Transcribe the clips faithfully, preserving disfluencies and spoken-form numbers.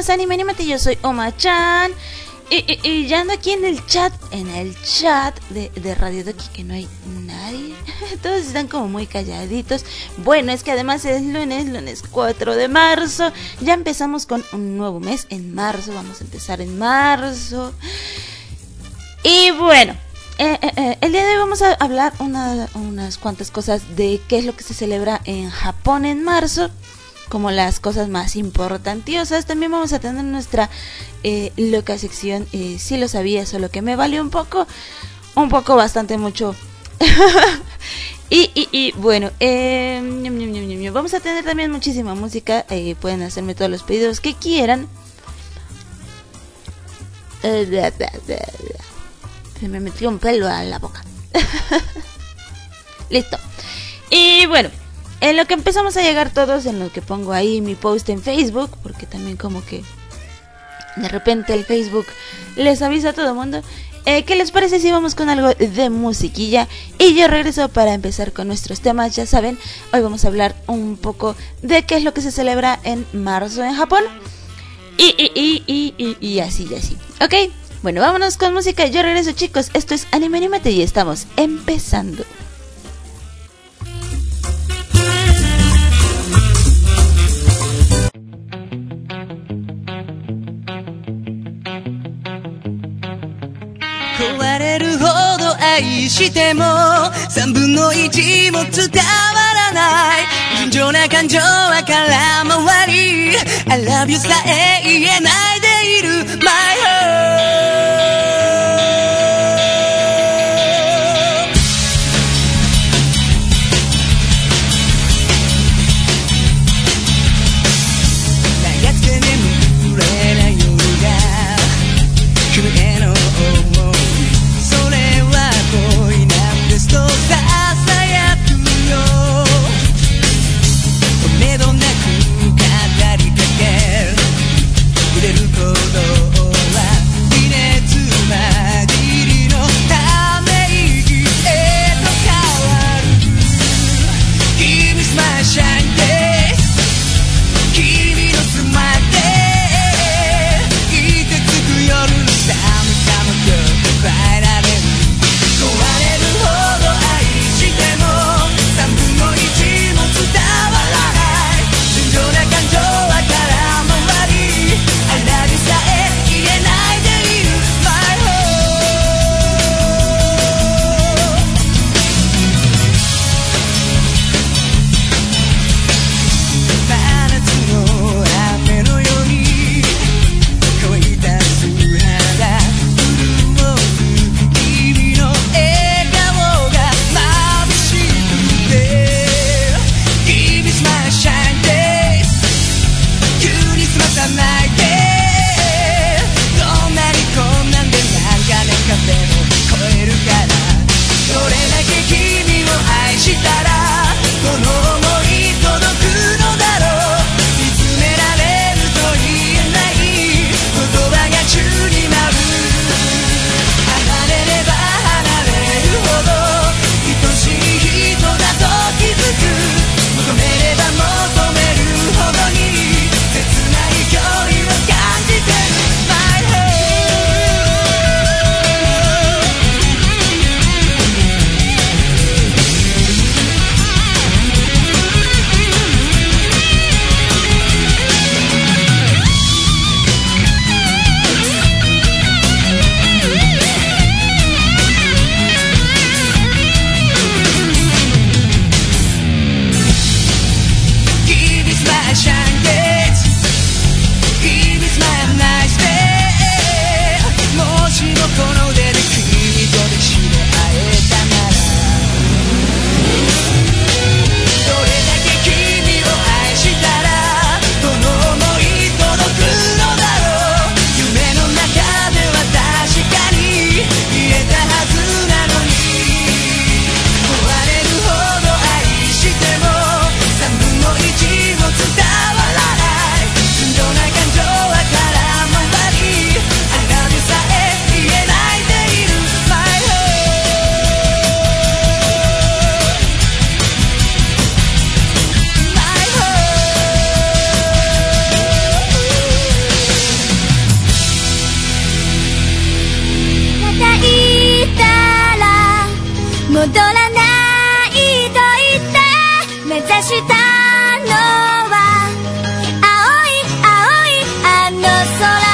es Anime Animate, yo soy Oma-chan. Y, y, y ya ando aquí en el chat, en el chat de, de Radio Doki, que no hay nadie. Todos están como muy calladitos. Bueno, es que además es lunes, lunes cuatro de marzo. Ya empezamos con un nuevo mes en marzo. Vamos a empezar en marzo. Y bueno, eh, eh, eh, el día de hoy vamos a hablar una, unas cuantas cosas de qué es lo que se celebra en Japón en marzo, como las cosas más importantiosas. También vamos a tener nuestra eh, loca sección, eh, si lo sabía, solo que me vale un poco, un poco, bastante, mucho. y, y, y bueno, eh, vamos a tener también muchísima música. Eh, pueden hacerme todos los pedidos que quieran. Se me metió un pelo a la boca. Listo. Y bueno, en lo que empezamos a llegar todos, en lo que pongo ahí mi post en Facebook, porque también como que de repente el Facebook les avisa a todo el mundo. eh, ¿Qué les parece si vamos con algo de musiquilla? Y yo regreso para empezar con nuestros temas. Ya saben, hoy vamos a hablar un poco de qué es lo que se celebra en marzo en Japón. Y, y, y, y, y, y así, y así. Ok, bueno, vámonos con música. Yo regreso, chicos. Esto es Anime Animate y estamos empezando. 壊れるほど愛しても三分の一も伝わらない純情な感情は空回り I love you さえ言えないでいる My heart「 ないと言って目指したのは青い青いあの空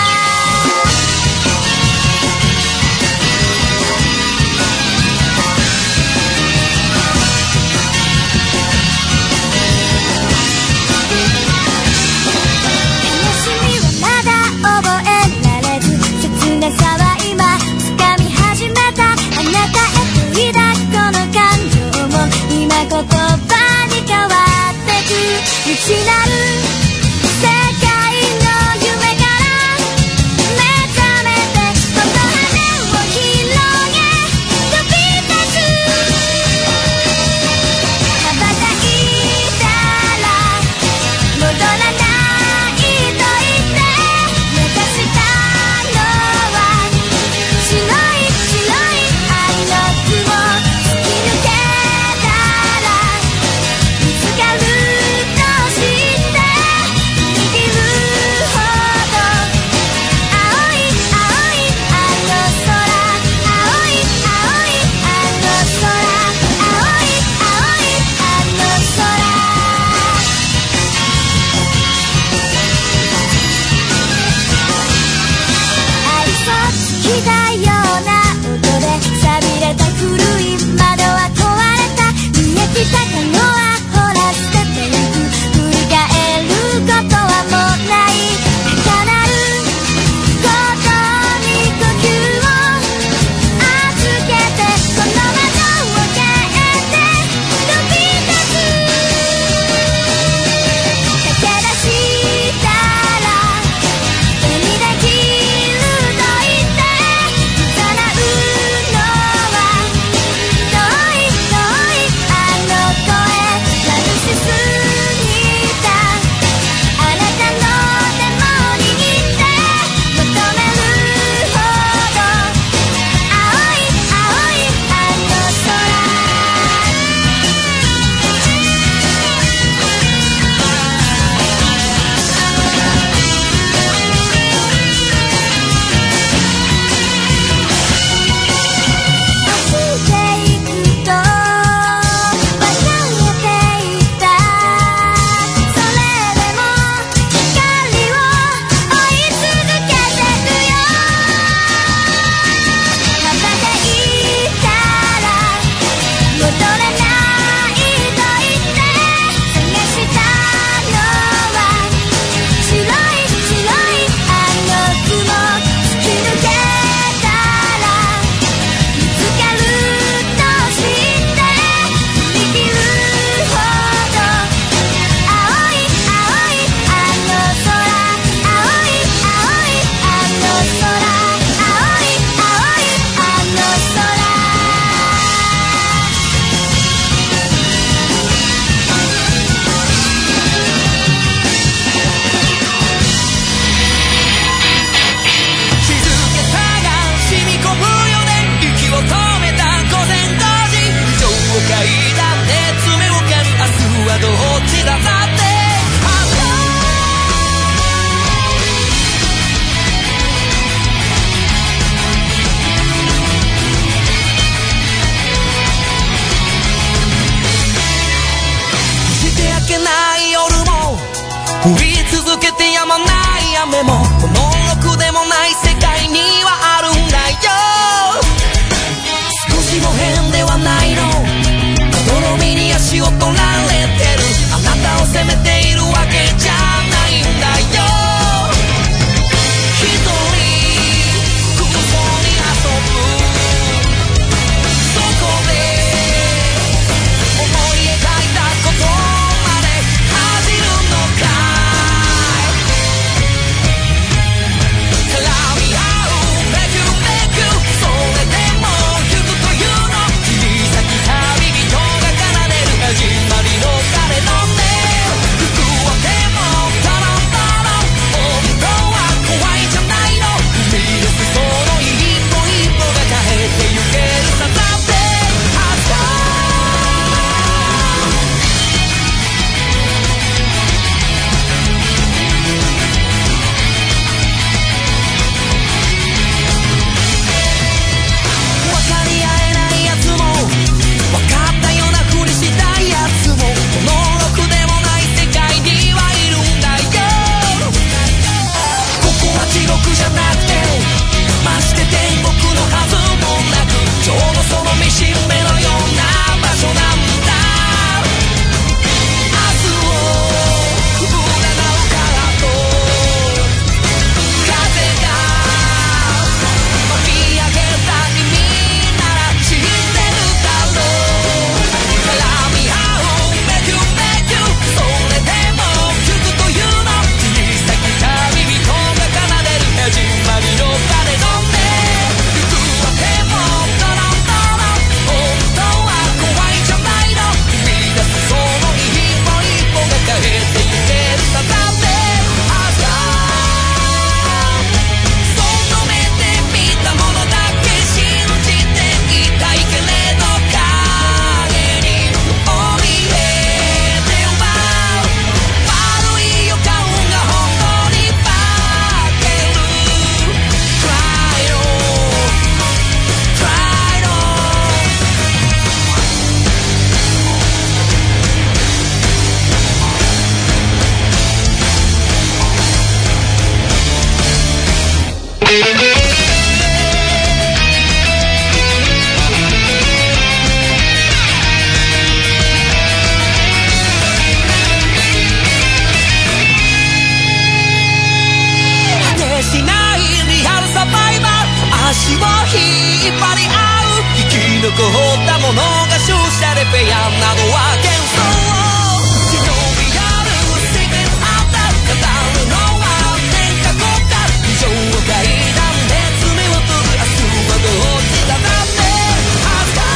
言葉に変わってく未知なる世界の夢から目覚めてこの羽を広げ飛び立つ羽ばたいたら戻らないと言って目指したのは白い白いあの雲突き抜け降り続けてやまない雨もこのろくでもない世界にはあるんだよ。少しも変ではないの、泥海に足を取られてる。あなたを責めているわけじゃないんだよ。一人空想に遊ぶ、そこで思い描いたことまで恥じるのかい。絡み合うなどは幻想忍び寄るスティーブンアウター語るのは天下国家非常階段で爪を研ぐ明日はどっちだだって恥ずか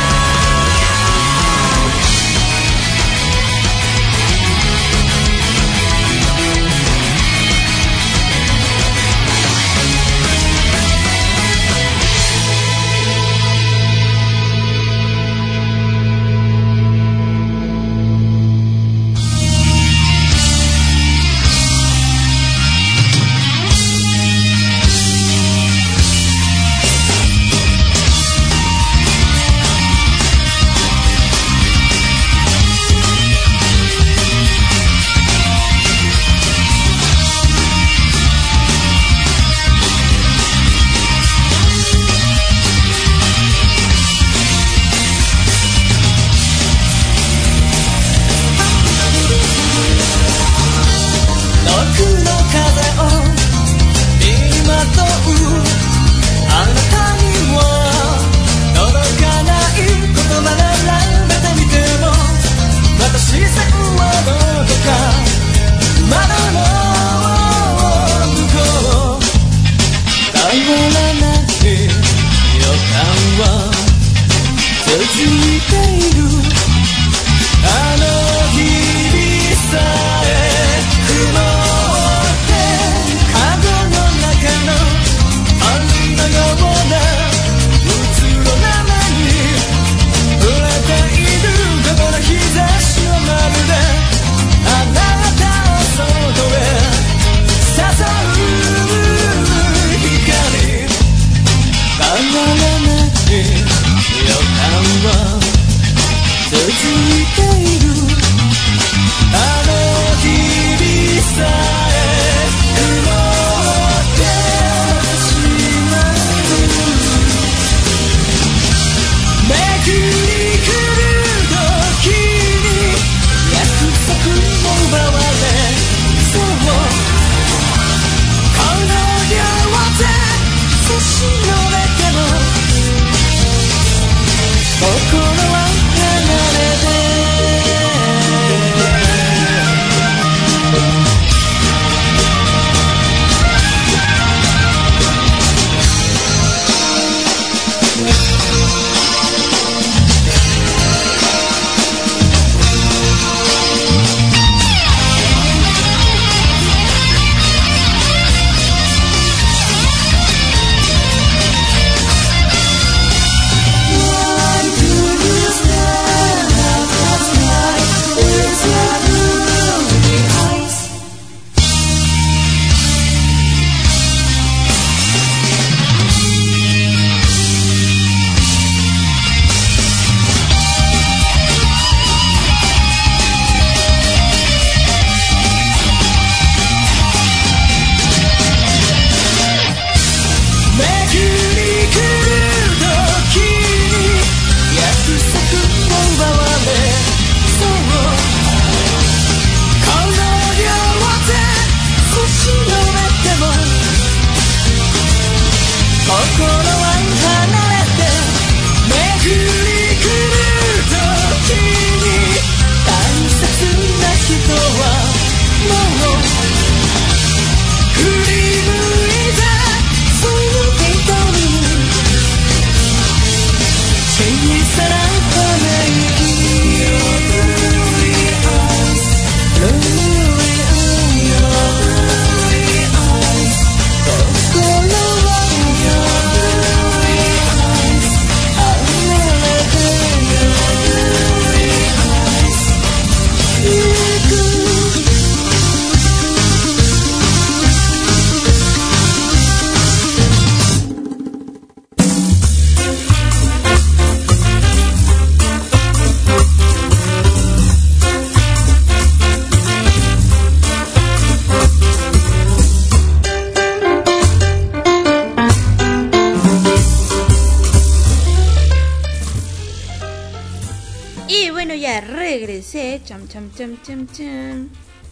regresé. Cham, cham, cham, cham, cham.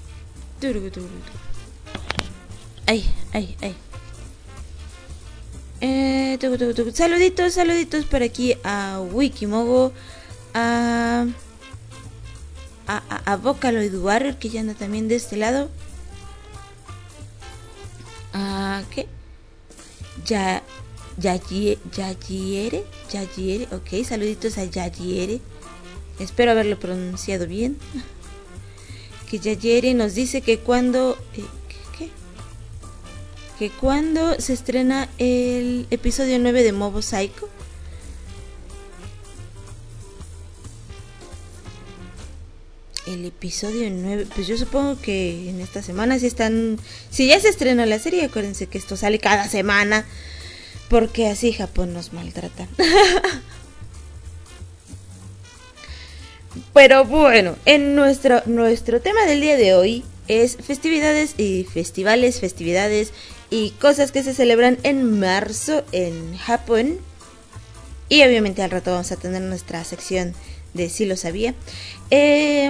Ay, ay, ay. Eh, tucu, tucu, tucu. Saluditos, saluditos por aquí a Wikimogo, a a, a, a Vocaloid Warrior, que ya anda también de este lado. Ah, ¿qué? Ya, Yayiere, Yayiere, Yayiere, ok, saluditos a Yayiere. Espero haberlo pronunciado bien. Que Yayiere nos dice que cuando, eh, ¿qué? Que cuando se estrena el episodio nueve de Mobo Psycho. El episodio nueve, pues yo supongo que en esta semana si están, si ya se estrenó la serie, acuérdense que esto sale cada semana, porque así Japón nos maltrata. Pero bueno, en nuestro, nuestro tema del día de hoy es festividades y festivales, festividades y cosas que se celebran en marzo en Japón. Y obviamente al rato vamos a tener nuestra sección de Si lo sabía. Eh,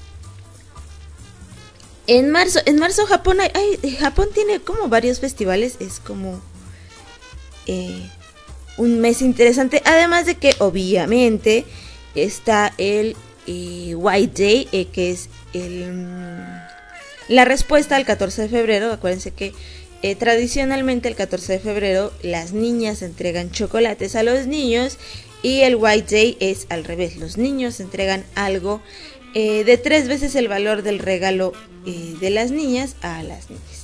en marzo, en marzo Japón hay, hay, Japón tiene como varios festivales, es como eh, un mes interesante, además de que obviamente está el eh, White Day, eh, que es el, la respuesta al catorce de febrero. Acuérdense que eh, tradicionalmente el catorce de febrero las niñas entregan chocolates a los niños. Y el White Day es al revés, los niños entregan algo eh, de tres veces el valor del regalo eh, de las niñas a las niñas.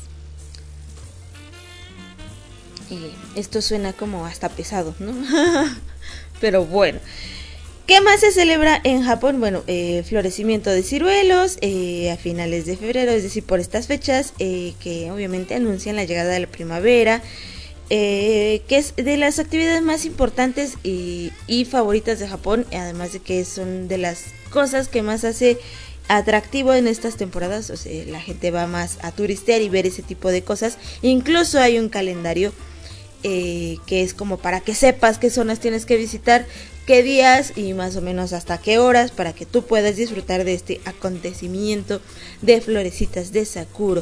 Eh, esto suena como hasta pesado, ¿no? Pero bueno, ¿qué más se celebra en Japón? Bueno, eh, florecimiento de ciruelos eh, a finales de febrero, es decir, por estas fechas eh, que obviamente anuncian la llegada de la primavera. Eh, que es de las actividades más importantes y, y favoritas de Japón, además de que son de las cosas que más hace atractivo en estas temporadas. O sea, la gente va más a turistear y ver ese tipo de cosas. Incluso hay un calendario eh, que es como para que sepas qué zonas tienes que visitar, qué días y más o menos hasta qué horas, para que tú puedas disfrutar de este acontecimiento de florecitas de Sakura.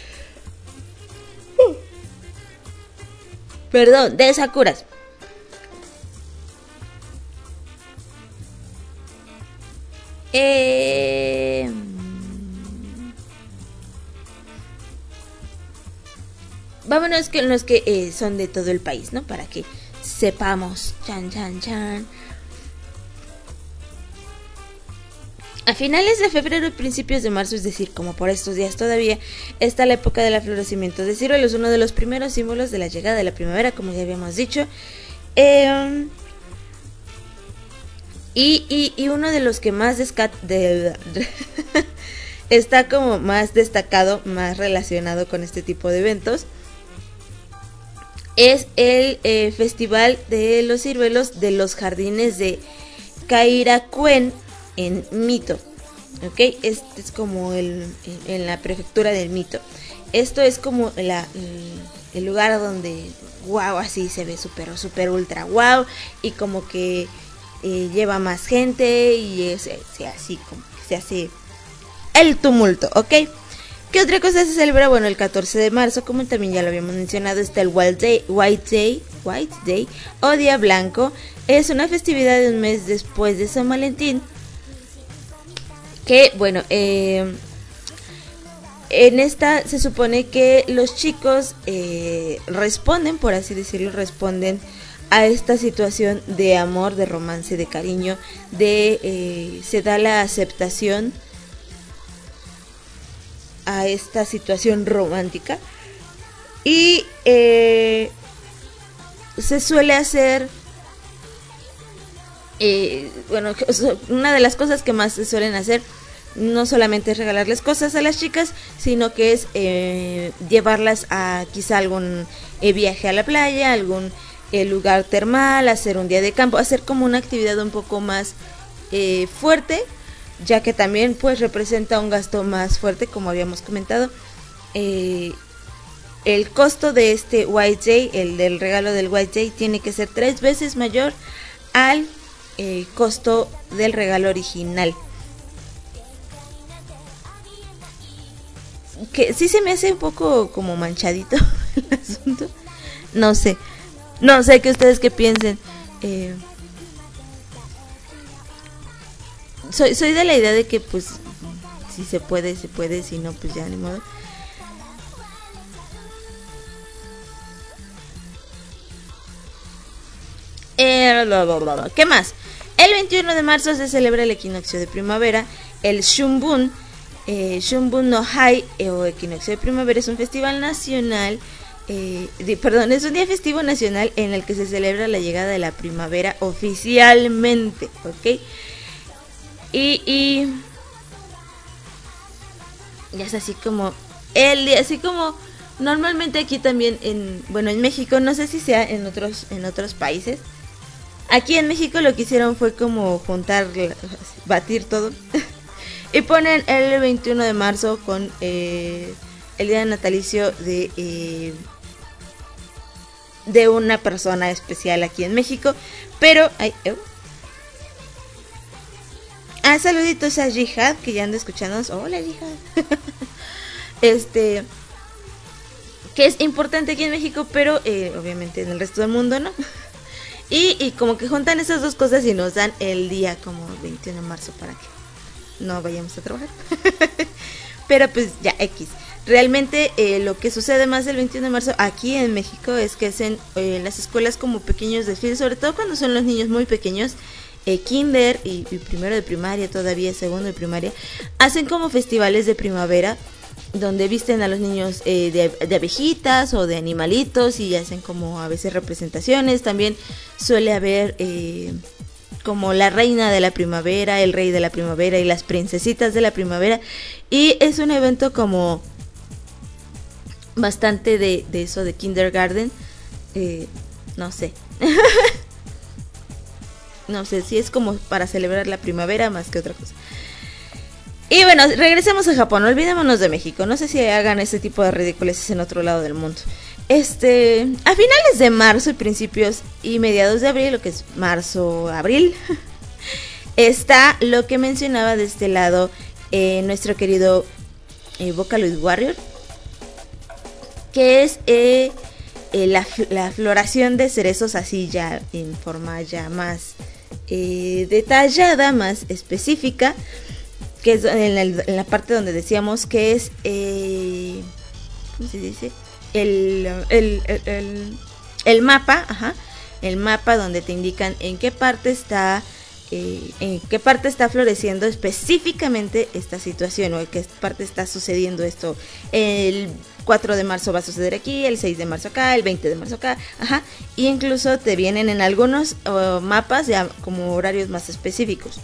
Perdón, de Sakuras. Eh... Vámonos con los que eh, son de todo el país, ¿no? Para que sepamos. Chan, chan, chan. A finales de febrero y principios de marzo, es decir, como por estos días todavía, está la época del florecimiento de ciruelos, uno de los primeros símbolos de la llegada de la primavera, como ya habíamos dicho. Eh, y, y, y uno de los que más desca- de, de, está como más destacado, más relacionado con este tipo de eventos, es el eh, Festival de los Ciruelos de los Jardines de Kairakuren en Mito, ok, este es como el en la prefectura del Mito. Esto es como la, el lugar donde wow, así se ve súper súper ultra wow, y como que eh, lleva más gente y es, es así como que se hace el tumulto, ok. ¿Qué otra cosa se celebra? Bueno, el catorce de marzo, como también ya lo habíamos mencionado, está el White Day, White Day, White Day o Día Blanco. Es una festividad de un mes después de San Valentín. Que, bueno, eh, en esta se supone que los chicos eh, responden, por así decirlo, responden a esta situación de amor, de romance, de cariño, de eh, se da la aceptación a esta situación romántica y eh, se suele hacer eh, bueno, una de las cosas que más se suelen hacer no solamente es regalarles cosas a las chicas, sino que es eh, llevarlas a quizá algún eh, viaje a la playa, algún eh, lugar termal, hacer un día de campo, hacer como una actividad un poco más eh, fuerte, ya que también pues representa un gasto más fuerte, como habíamos comentado. Eh, el costo de este White Day, el del regalo del White Day, tiene que ser tres veces mayor al eh, costo del regalo original. Que sí se me hace un poco como manchadito el asunto. No sé, no sé que ustedes qué piensen. Eh, Soy, soy de la idea de que pues si se puede, se puede, si no, pues ya ni modo. Eh, bla, bla, bla, bla. ¿Qué más? El veintiuno de marzo se celebra el equinoccio de primavera, el Shunbun. Eh, Shunbun no Hai eh, o equinoccio de primavera es un festival nacional, eh, de, perdón, es un día festivo nacional en el que se celebra la llegada de la primavera oficialmente, ¿ok? Y, y ya es así como el día, así como normalmente aquí también en, bueno, en México, no sé si sea en otros, en otros países. Aquí en México lo que hicieron fue como juntar, batir todo y ponen el veintiuno de marzo con eh, el día natalicio de eh, de una persona especial aquí en México. Pero ay, eh. ah, saluditos a Jihad, que ya anda escuchándonos. Hola Jihad. Este, que es importante aquí en México, pero eh, obviamente en el resto del mundo no. Y, y como que juntan esas dos cosas y nos dan el día como veintiuno de marzo para que no vayamos a trabajar. Pero pues ya, X. Realmente eh, lo que sucede más el veintiuno de marzo aquí en México es que hacen eh, en las escuelas como pequeños desfiles, sobre todo cuando son los niños muy pequeños, eh, kinder y, y primero de primaria, todavía segundo de primaria, hacen como festivales de primavera, donde visten a los niños eh, de, de abejitas o de animalitos y hacen como a veces representaciones. También suele haber eh, como la reina de la primavera, el rey de la primavera y las princesitas de la primavera. Y es un evento como bastante de, de eso de kindergarten. Eh, no sé. No sé si es como para celebrar la primavera más que otra cosa. Y bueno, regresemos a Japón, olvidémonos de México. No sé si hagan ese tipo de ridiculeces en otro lado del mundo. Este, a finales de marzo y principios y mediados de abril, lo que es marzo, abril, está lo que mencionaba de este lado eh, nuestro querido eh, Vocaloid Warrior, que es eh, eh, la, la floración de cerezos así ya en forma ya más eh, detallada, más específica, que es en la, en la parte donde decíamos que es eh, ¿cómo se dice? El, el, el, el, el mapa, ajá, el mapa donde te indican en qué parte está eh, en qué parte está floreciendo específicamente esta situación, o en qué parte está sucediendo esto. El cuatro de marzo va a suceder aquí, el seis de marzo acá, el veinte de marzo acá, ajá, y incluso te vienen en algunos uh, mapas ya como horarios más específicos.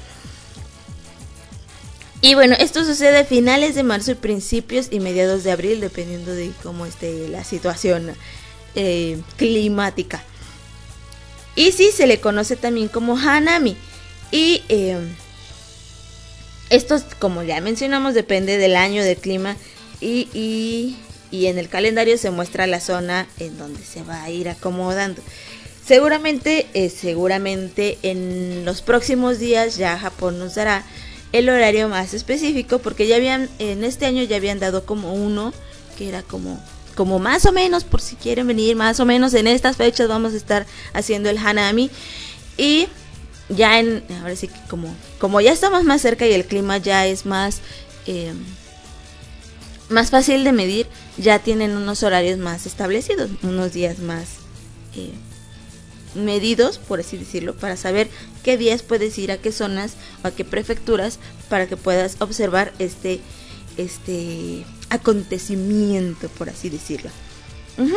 Y bueno, esto sucede a finales de marzo y principios y mediados de abril, dependiendo de cómo esté la situación eh, climática. Y sí, se le conoce también como Hanami. Y eh, esto, como ya mencionamos, depende del año, del clima. Y, y, y en el calendario se muestra la zona en donde se va a ir acomodando. Seguramente, eh, seguramente en los próximos días ya Japón nos dará el horario más específico, porque ya habían, en este año ya habían dado como uno, que era como, como más o menos, por si quieren venir, más o menos en estas fechas vamos a estar haciendo el Hanami. Y ya en, ahora sí que como, como ya estamos más cerca y el clima ya es más, eh, más fácil de medir, ya tienen unos horarios más establecidos, unos días más eh, medidos, por así decirlo, para saber qué días puedes ir a qué zonas o a qué prefecturas para que puedas observar este este acontecimiento, por así decirlo. Uh-huh.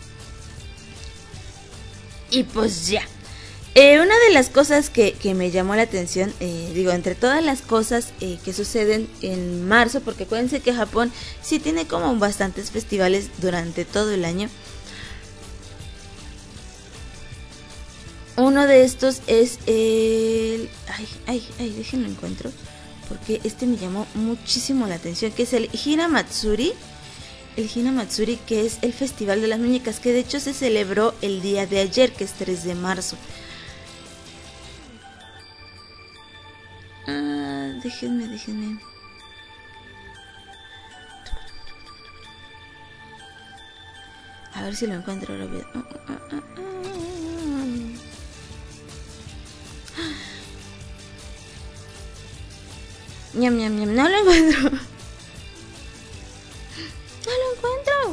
Y pues ya. Eh, una de las cosas que, que me llamó la atención, eh, digo, entre todas las cosas eh, que suceden en marzo, porque acuérdense que Japón sí tiene como bastantes festivales durante todo el año. Uno de estos es el... Ay, ay, ay, déjenlo encuentro, porque este me llamó muchísimo la atención, que es el Hinamatsuri. El Hinamatsuri, que es el festival de las muñecas, que de hecho se celebró el día de ayer, que es tres de marzo. Ah, déjenme, déjenme. A ver si lo encuentro rápido. Ah, ah, ah, ah. Ñam, ñam, ñam. No lo encuentro. No lo encuentro.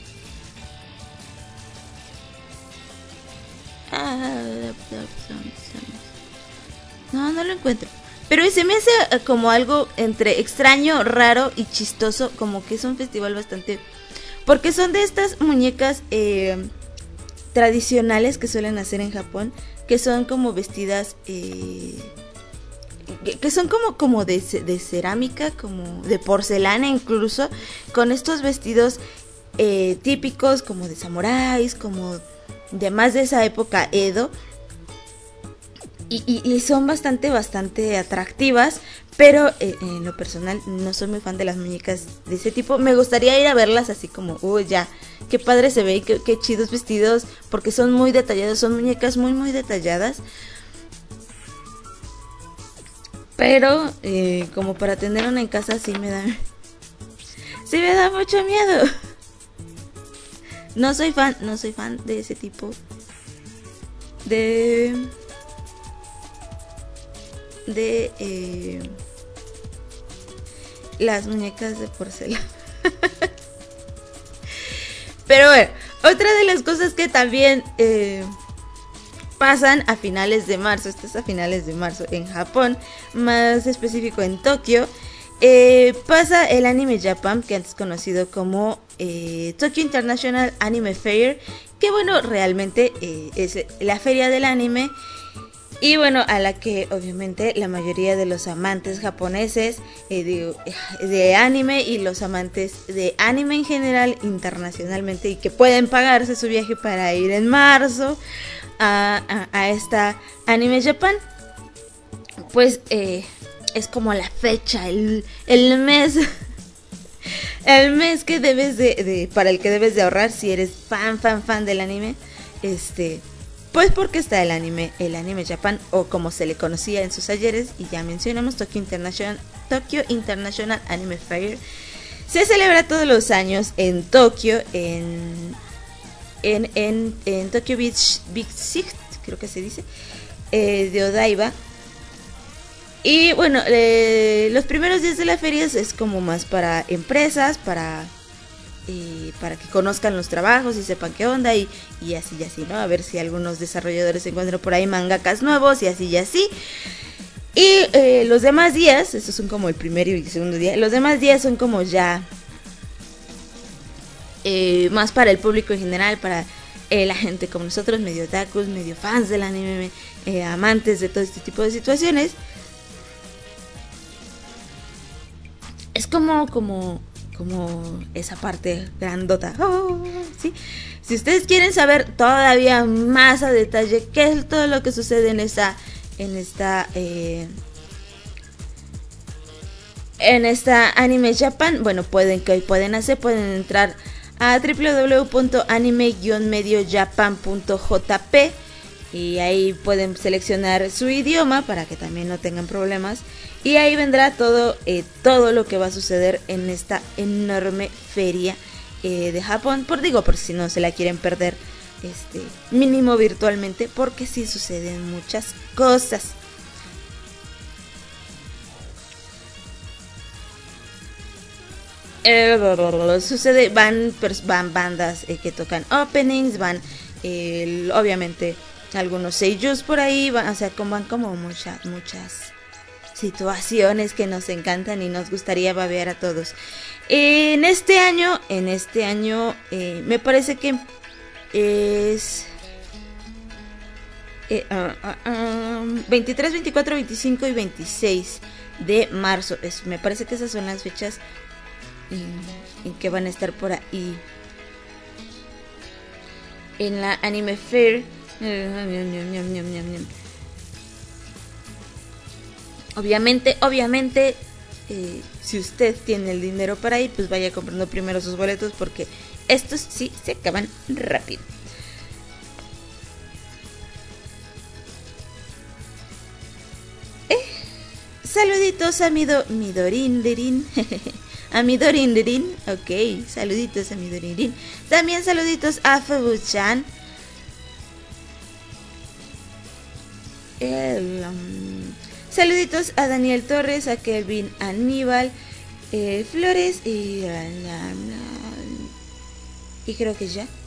Ah, no, no lo encuentro. Pero se me hace como algo entre extraño, raro y chistoso. Como que es un festival bastante... Porque son de estas muñecas eh, tradicionales que suelen hacer en Japón. Que son como vestidas... Eh, que, que son como, como de, de cerámica, como de porcelana incluso. Con estos vestidos eh, típicos como de samuráis, como de más de esa época Edo. Y, y, y son bastante, bastante atractivas. Pero eh, en lo personal no soy muy fan de las muñecas de ese tipo. Me gustaría ir a verlas así como, uy, uh, ya, qué padre se ve y qué, qué chidos vestidos. Porque son muy detallados, son muñecas muy, muy detalladas. Pero eh, como para tener una en casa sí me da... Sí me da mucho miedo. No soy fan, no soy fan de ese tipo de... De... Eh, las muñecas de porcelana. Pero bueno, otra de las cosas que también eh, pasan a finales de marzo, esto es a finales de marzo en Japón, más específico en Tokio, eh, pasa el Anime Japan, que antes conocido como eh, Tokyo International Anime Fair, que bueno, realmente eh, es la feria del anime. Y bueno, a la que obviamente la mayoría de los amantes japoneses eh, de, de anime y los amantes de anime en general internacionalmente y que pueden pagarse su viaje para ir en marzo a, a, a esta Anime Japan, pues eh, es como la fecha, el, el mes, el mes que debes de, de, para el que debes de ahorrar si eres fan, fan, fan del anime, este... Pues porque está el anime, el Anime Japan, o como se le conocía en sus ayeres, y ya mencionamos, Tokyo International, Tokyo International Anime Fair. Se celebra todos los años en Tokio, en, en, en, en Tokyo Beach, Big Six, creo que se dice, eh, de Odaiba. Y bueno, eh, los primeros días de la feria es como más para empresas, para... Y para que conozcan los trabajos y sepan qué onda y, y así y así, ¿no? A ver si algunos desarrolladores encuentran por ahí mangakas nuevos y así y así. Y eh, los demás días, estos son como el primero y el segundo día, los demás días son como ya eh, más para el público en general, para eh, la gente como nosotros, medio otakus, medio fans del anime, eh, amantes de todo este tipo de situaciones. Es como, como... como esa parte grandota, oh, ¿sí? Si ustedes quieren saber todavía más a detalle qué es todo lo que sucede en esta en esta eh, en esta Anime Japan, bueno, pueden que pueden hacer pueden entrar a doble u doble u doble u punto anime guion medio japan punto j p y ahí pueden seleccionar su idioma para que también no tengan problemas. Y ahí vendrá todo, eh, todo lo que va a suceder en esta enorme feria eh, de Japón. Por digo, por si no se la quieren perder, este mínimo virtualmente, porque sí suceden muchas cosas. Eh, sucede, van, van bandas eh, que tocan openings, van eh, obviamente algunos seiyus por ahí, van, o sea, como, van como muchas, muchas situaciones que nos encantan y nos gustaría babear a todos. En este año, en este año, eh, me parece que es eh, uh, uh, um, veintitrés, veinticuatro, veinticinco y veintiséis de marzo. Es, me parece que esas son las fechas en, en que van a estar por ahí en la Anime Fair. Obviamente, obviamente, eh, si usted tiene el dinero para ir, pues vaya comprando primero sus boletos porque estos sí se acaban rápido. Eh, saluditos a mi, do, mi Dorinderin. A mi Dorinderin. Ok, saluditos a mi Dorinderin. También saluditos a Fubu-chan. El, um, Saluditos a Daniel Torres, a Kelvin Aníbal eh, Flores y, y creo que ya.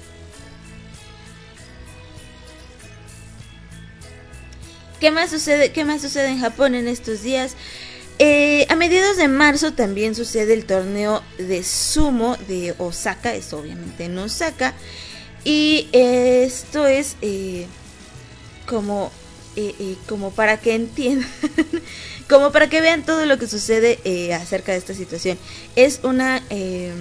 ¿Qué más sucede? ¿Qué más sucede en Japón en estos días? Eh, a mediados de marzo también sucede el torneo de sumo de Osaka, es obviamente en Osaka, y eh, esto es eh, como, eh, eh, como para que entiendan, como para que vean todo lo que sucede eh, acerca de esta situación. Es una, eh,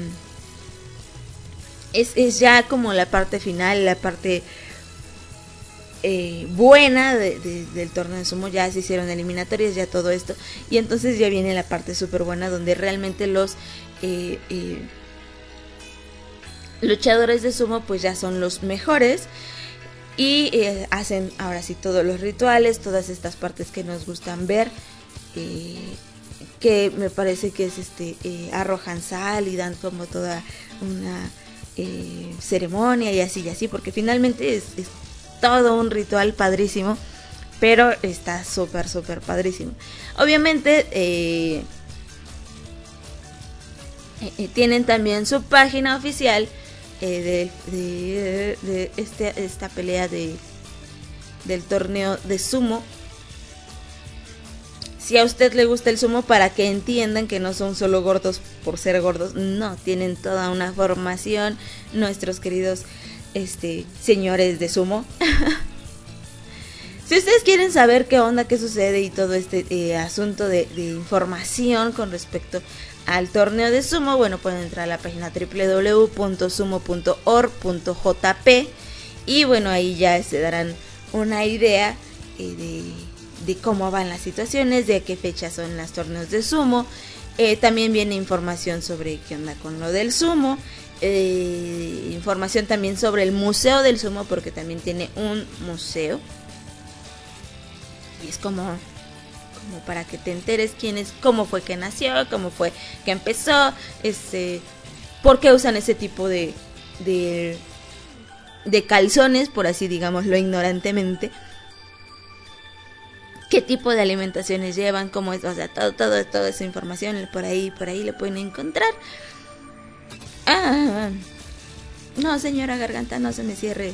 es, es ya como la parte final, la parte Eh, buena de, de, del torneo de sumo. Ya se hicieron eliminatorias, ya todo esto, y entonces ya viene la parte súper buena donde realmente los eh, eh, luchadores de sumo pues ya son los mejores y eh, hacen ahora sí todos los rituales, todas estas partes que nos gustan ver, eh, que me parece que es este eh, arrojan sal y dan como toda una eh, ceremonia y así y así, porque finalmente es, es todo un ritual padrísimo, pero está súper, súper padrísimo. Obviamente eh, eh, tienen también su página oficial eh, de, de, de este, esta pelea de, del torneo de sumo. Si a usted le gusta el sumo, para que entiendan que no son solo gordos por ser gordos, no, tienen toda una formación nuestros queridos Este, señores de sumo. Si ustedes quieren saber qué onda, qué sucede y todo este eh, asunto de, de información con respecto al torneo de sumo, bueno, pueden entrar a la página doble u doble u doble u punto sumo punto org punto j p y bueno, ahí ya se darán una idea eh, de, de cómo van las situaciones, de a qué fechas son los torneos de sumo. Eh, también viene información sobre qué onda con lo del sumo. Eh, información también sobre el museo del sumo, porque también tiene un museo y es como como para que te enteres quién es, cómo fue que nació, cómo fue que empezó, este, por qué usan ese tipo de de, de calzones, por así digámoslo ignorantemente, qué tipo de alimentaciones llevan, cómo es, o sea, todo, todo, toda esa información por ahí, por ahí le pueden encontrar. Ah, no, señora Garganta, no se me cierre.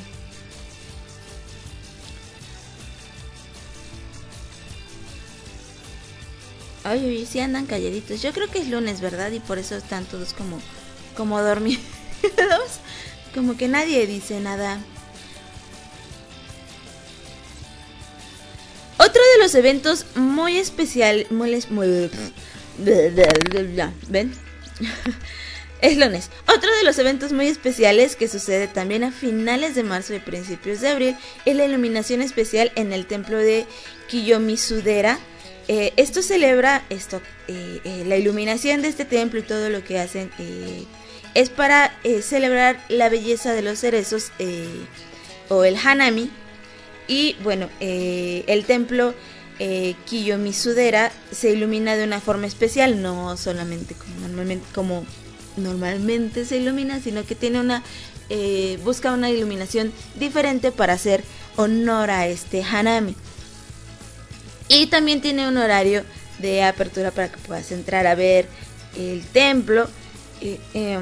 Ay, oye, sí andan calladitos. Yo creo que es lunes, ¿verdad? Y por eso están todos como, como dormidos. Como que nadie dice nada. Otro de los eventos muy especial, muy, muy ¿ven? Es lunes. Otro de los eventos muy especiales que sucede también a finales de marzo y principios de abril es la iluminación especial en el templo de Kiyomizudera. Eh, esto celebra esto, eh, eh, la iluminación de este templo y todo lo que hacen eh, es para eh, celebrar la belleza de los cerezos eh, o el hanami. Y bueno, eh, el templo eh, Kiyomizudera se ilumina de una forma especial, no solamente como normalmente como normalmente se ilumina, sino que tiene una eh, busca una iluminación diferente para hacer honor a este hanami. Y también tiene un horario de apertura para que puedas entrar a ver el templo. Eh, eh,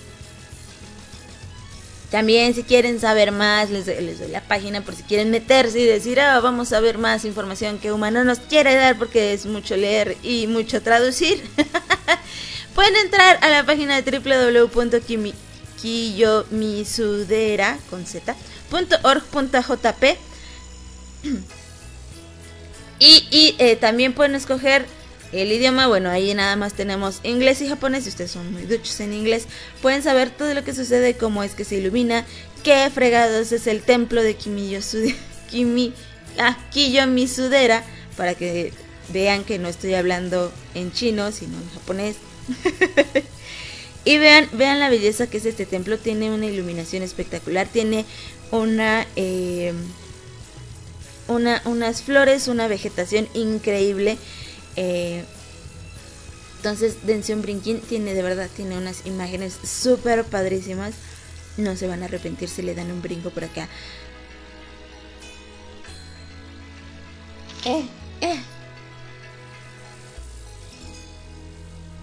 también si quieren saber más, les, les doy la página por si quieren meterse y decir, ah, vamos a ver más información que Uma no nos quiere dar porque es mucho leer y mucho traducir. Pueden entrar a la página de doble u doble u doble u punto kiyomizudera punto org punto j p y, y eh, también pueden escoger el idioma. Bueno, ahí nada más tenemos inglés y japonés. Si ustedes son muy duchos en inglés, pueden saber todo lo que sucede, cómo es que se ilumina, qué fregados es el templo de Kiyomizudera, Kimi, ah, Kiyomizudera, para que vean que no estoy hablando en chino, sino en japonés. Y vean, vean la belleza que es este templo. Tiene una iluminación espectacular, tiene una, eh, una unas flores, una vegetación increíble. Eh, entonces dense un brinquín, tiene de verdad, tiene unas imágenes súper padrísimas. No se van a arrepentir si le dan un brinco por acá. Eh, eh.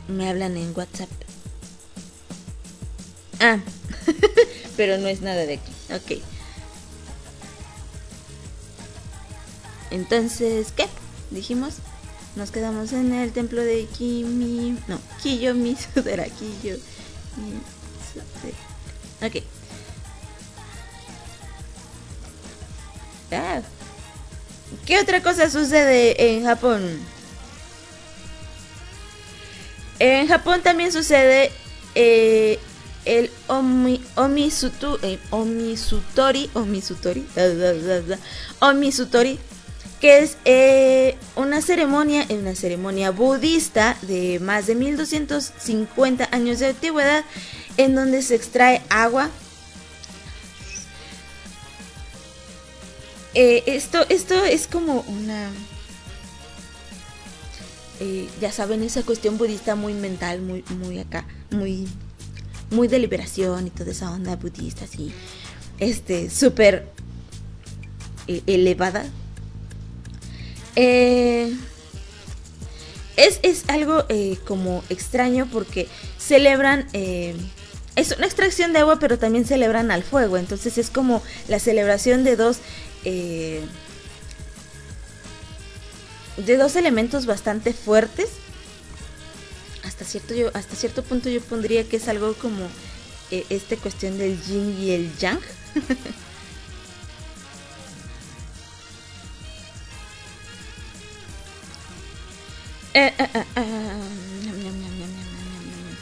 me hablan en WhatsApp. Ah, pero no es nada de aquí. Ok. Entonces, ¿qué? Dijimos, nos quedamos en el templo de Kimi... No, Kiyomi Sudera, Kiyomi Sudera. Ok. Ah. ¿Qué otra cosa sucede en Japón? En Japón también sucede eh, el omi, omisutu, eh, omisutori, omisutori, omisutori, que es eh, una ceremonia, una ceremonia budista de más de mil doscientos cincuenta años de antigüedad, en donde se extrae agua. Eh, esto, esto es como una... Eh, ya saben, esa cuestión budista muy mental, muy, muy acá, muy, muy de liberación y toda esa onda budista así, este, súper eh, elevada. Eh, es, es algo eh, como extraño porque celebran, eh, es una extracción de agua, pero también celebran al fuego, entonces es como la celebración de dos... Eh, de dos elementos bastante fuertes. Hasta cierto yo hasta cierto punto yo pondría que es algo como eh, esta cuestión del yin y el yang. eh, eh, eh, eh, ñam, ñam, ñam, ñam, ñam, ñam.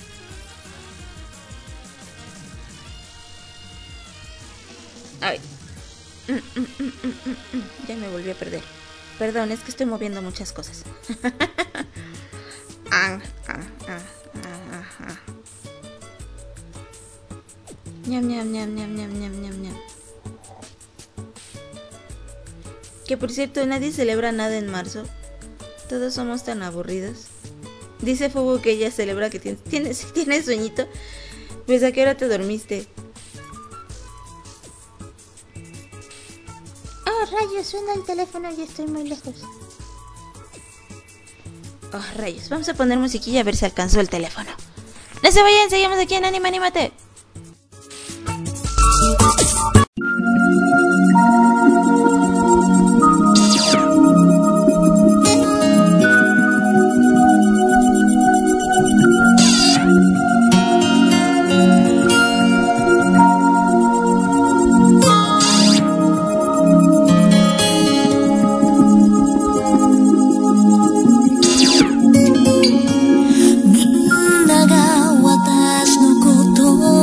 Ay. Mm, mm, mm, mm, mm, mm. Ya me volví a perder. Perdón, es que estoy moviendo muchas cosas. ah, ah, ah, ah, ah. Ñam, ñam, ñam, ñam, ñam, ñam, ñam, ñam. Que por cierto, nadie celebra nada en marzo. Todos somos tan aburridos. Dice Fubu que ella celebra que tiene, tiene, tiene sueñito. Pues ¿a qué hora te dormiste? Rayos, suena el teléfono y estoy muy lejos. Oh, rayos, vamos a poner musiquilla a ver si alcanzó el teléfono. No se vayan, seguimos aquí en Anime Anímate. Todo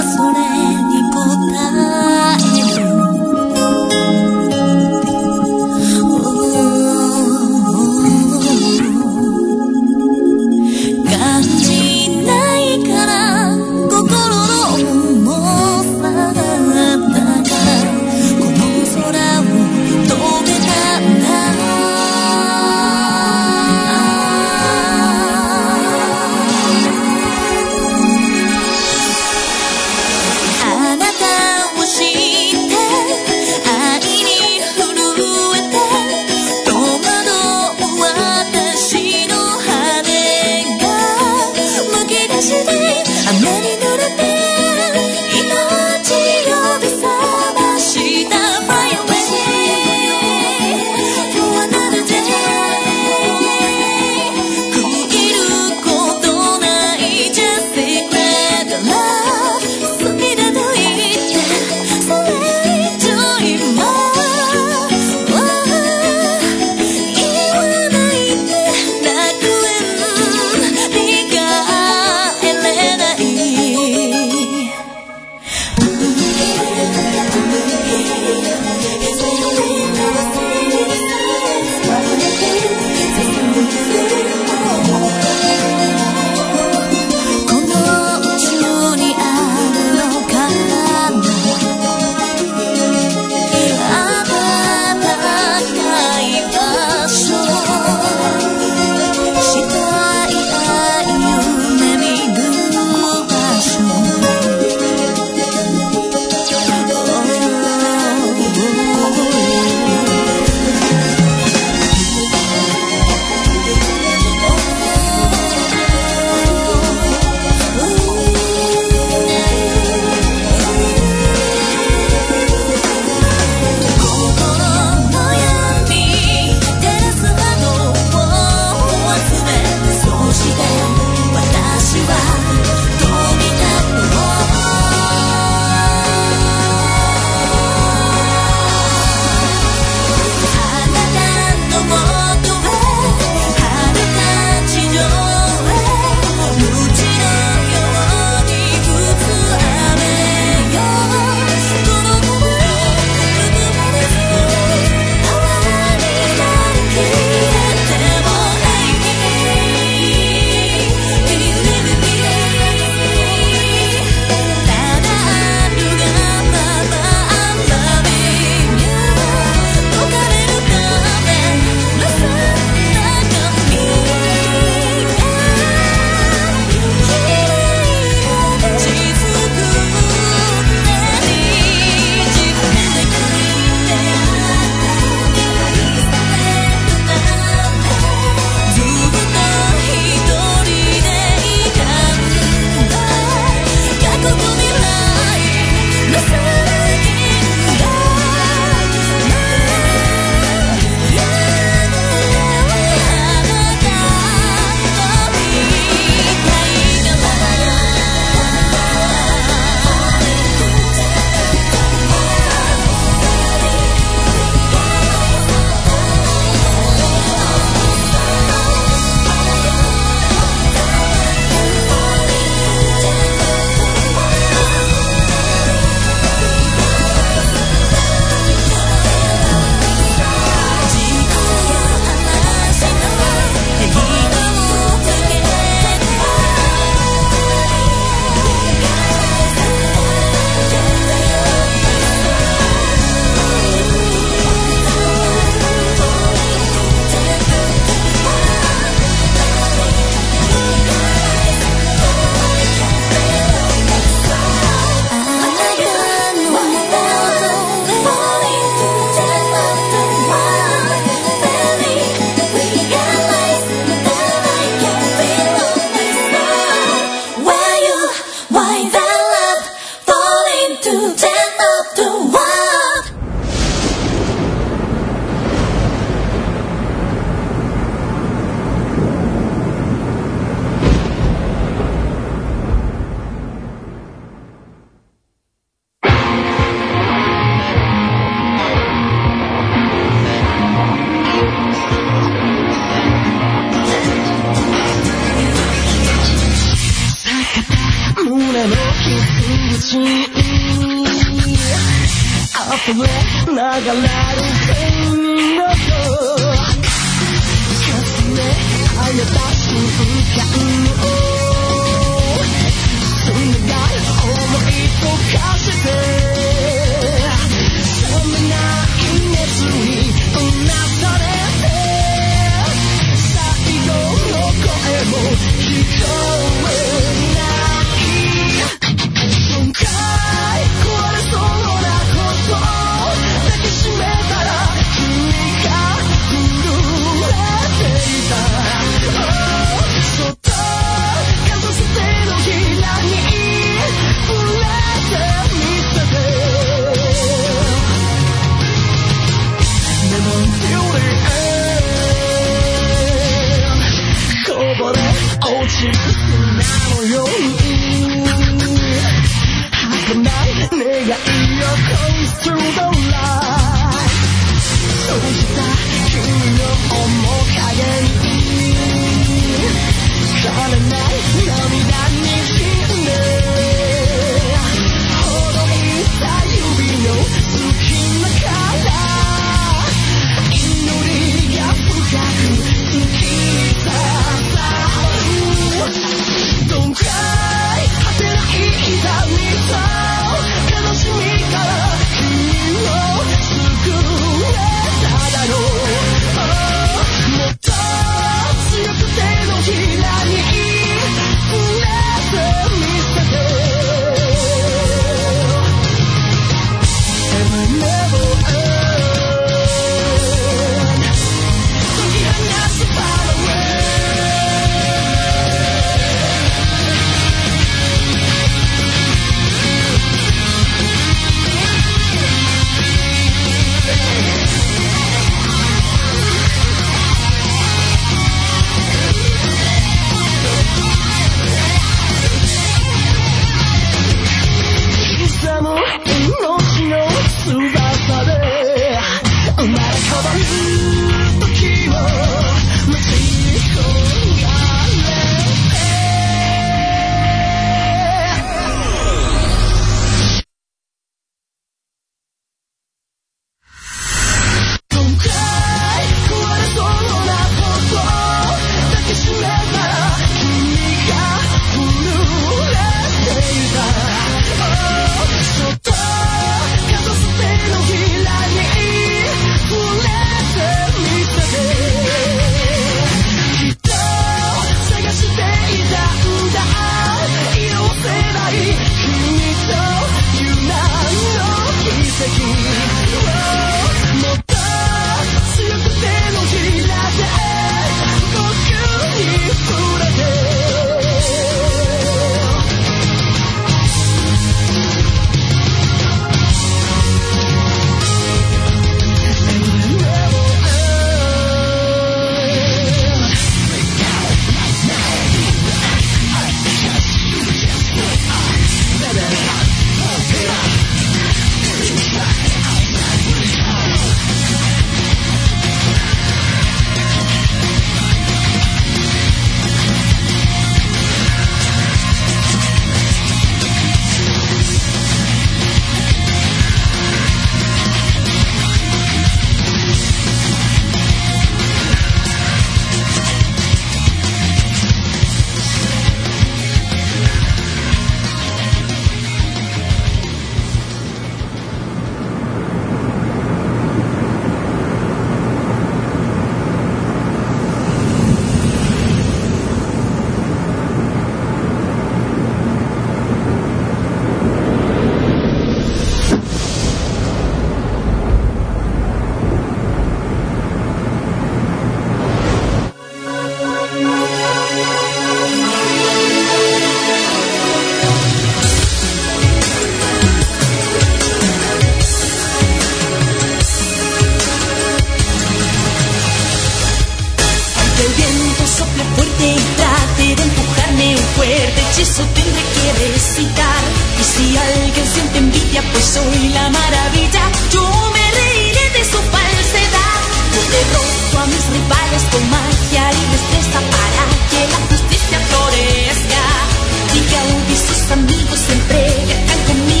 eso tendré que recitar. Y si alguien siente envidia, pues soy la maravilla. Yo me reiré de su falsedad. Yo derroto a mis rivales con magia y destreza para que la justicia florezca. Y Gaudí y sus amigos siempre están conmigo.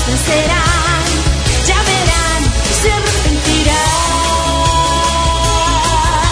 vencerán, ya verán, se arrepentirán.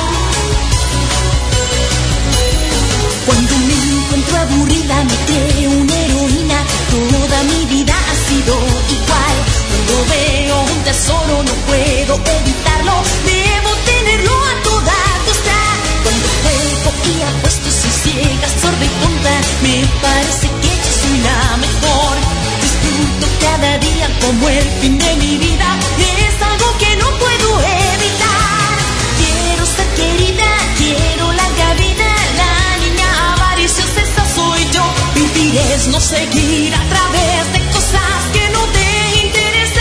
Cuando me encuentro aburrida me creo una heroína, toda mi vida ha sido igual. Cuando veo un tesoro no puedo evitarlo, debo tenerlo a toda costa. Cuando juego y apuesto soy ciega, sorda y tonta, me parece que yo soy la mejor. Disfruto cada día como el fin de mi vida, es algo que no puedo evitar. Quiero ser querida, quiero larga vida, la niña avariciosa esa soy yo. Vivir es no seguir a través de cosas que no te interesa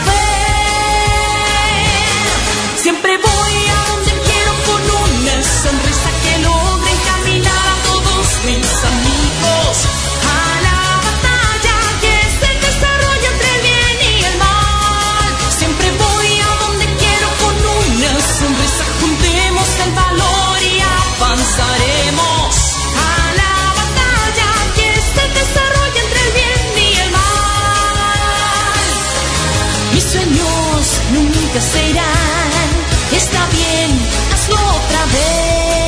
saber. Siempre voy a donde quiero con una sonrisa que logre encaminar a todos mis amigos a la batalla que es el desarrollo entre el bien y el mal. Siempre voy a donde quiero con una sonrisa, juntemos el valor y avanzaremos a la batalla que es el desarrollo entre el bien y el mal. Mis sueños nunca se irán, está bien, hazlo otra vez.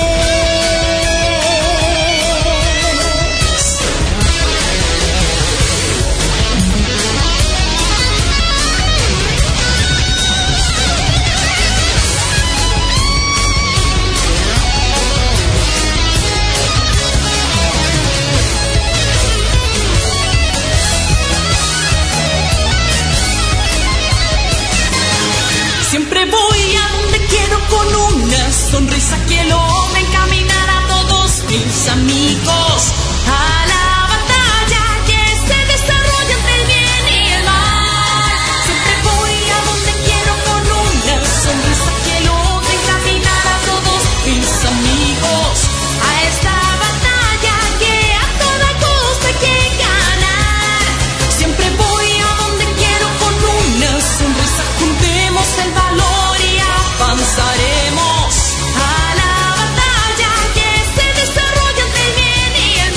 Siempre voy a donde quiero con una sonrisa que logre encaminar a todos mis amigos a la batalla que se desarrolla entre el bien y el mal. Siempre voy a donde quiero con una sonrisa que logre encaminar a todos mis amigos a esta batalla que a toda costa hay que ganar. Siempre voy a donde quiero con una sonrisa, juntemos el valor y avanzaremos a la batalla que se desarrolla entre el bien y el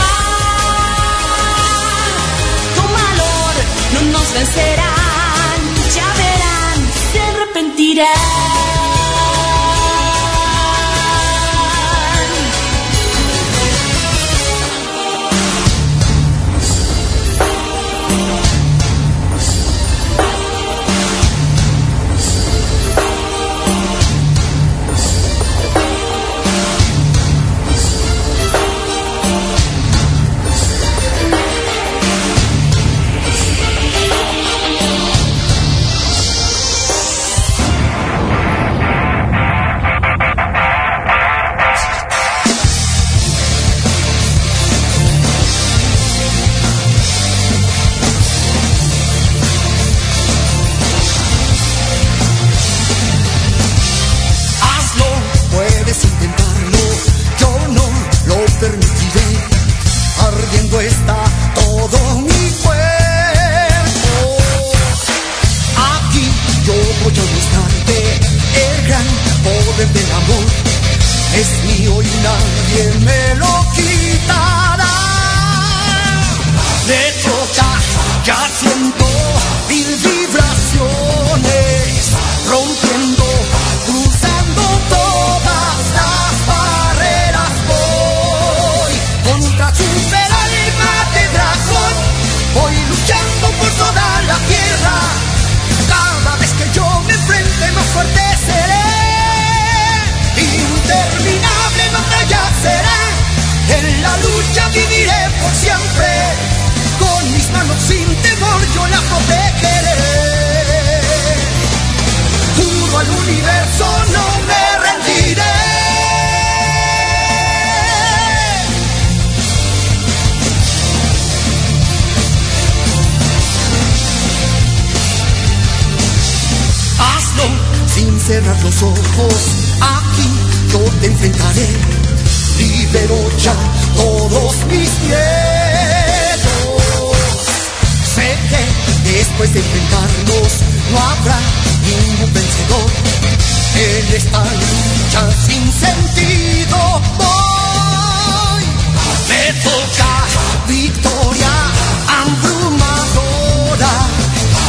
mal. Con valor no nos vencerán, ya verán, se arrepentirán. Hazlo, puedes intentarlo, yo no lo permitiré. Ardiendo está todo mi cuerpo. Aquí yo voy a mostrarte el gran poder del amor. Es mío y nadie me lo quitará. Me toca, ya siento mil vibraciones rompiendo, cruzando todas las barreras. Voy contra super alma de dragón, voy luchando por toda la tierra. Cada vez que yo me enfrente más fuerte seré, interminable batalla será. En la lucha viviré por siempre, con mis manos sin temor yo la protegeré. Juro al universo no me rendiré. Hazlo sin cerrar los ojos, aquí yo te enfrentaré. Libero ya todos mis miedos. Sé que después de enfrentarnos no habrá ningún vencedor. En esta lucha sin sentido voy. Me toca victoria abrumadora.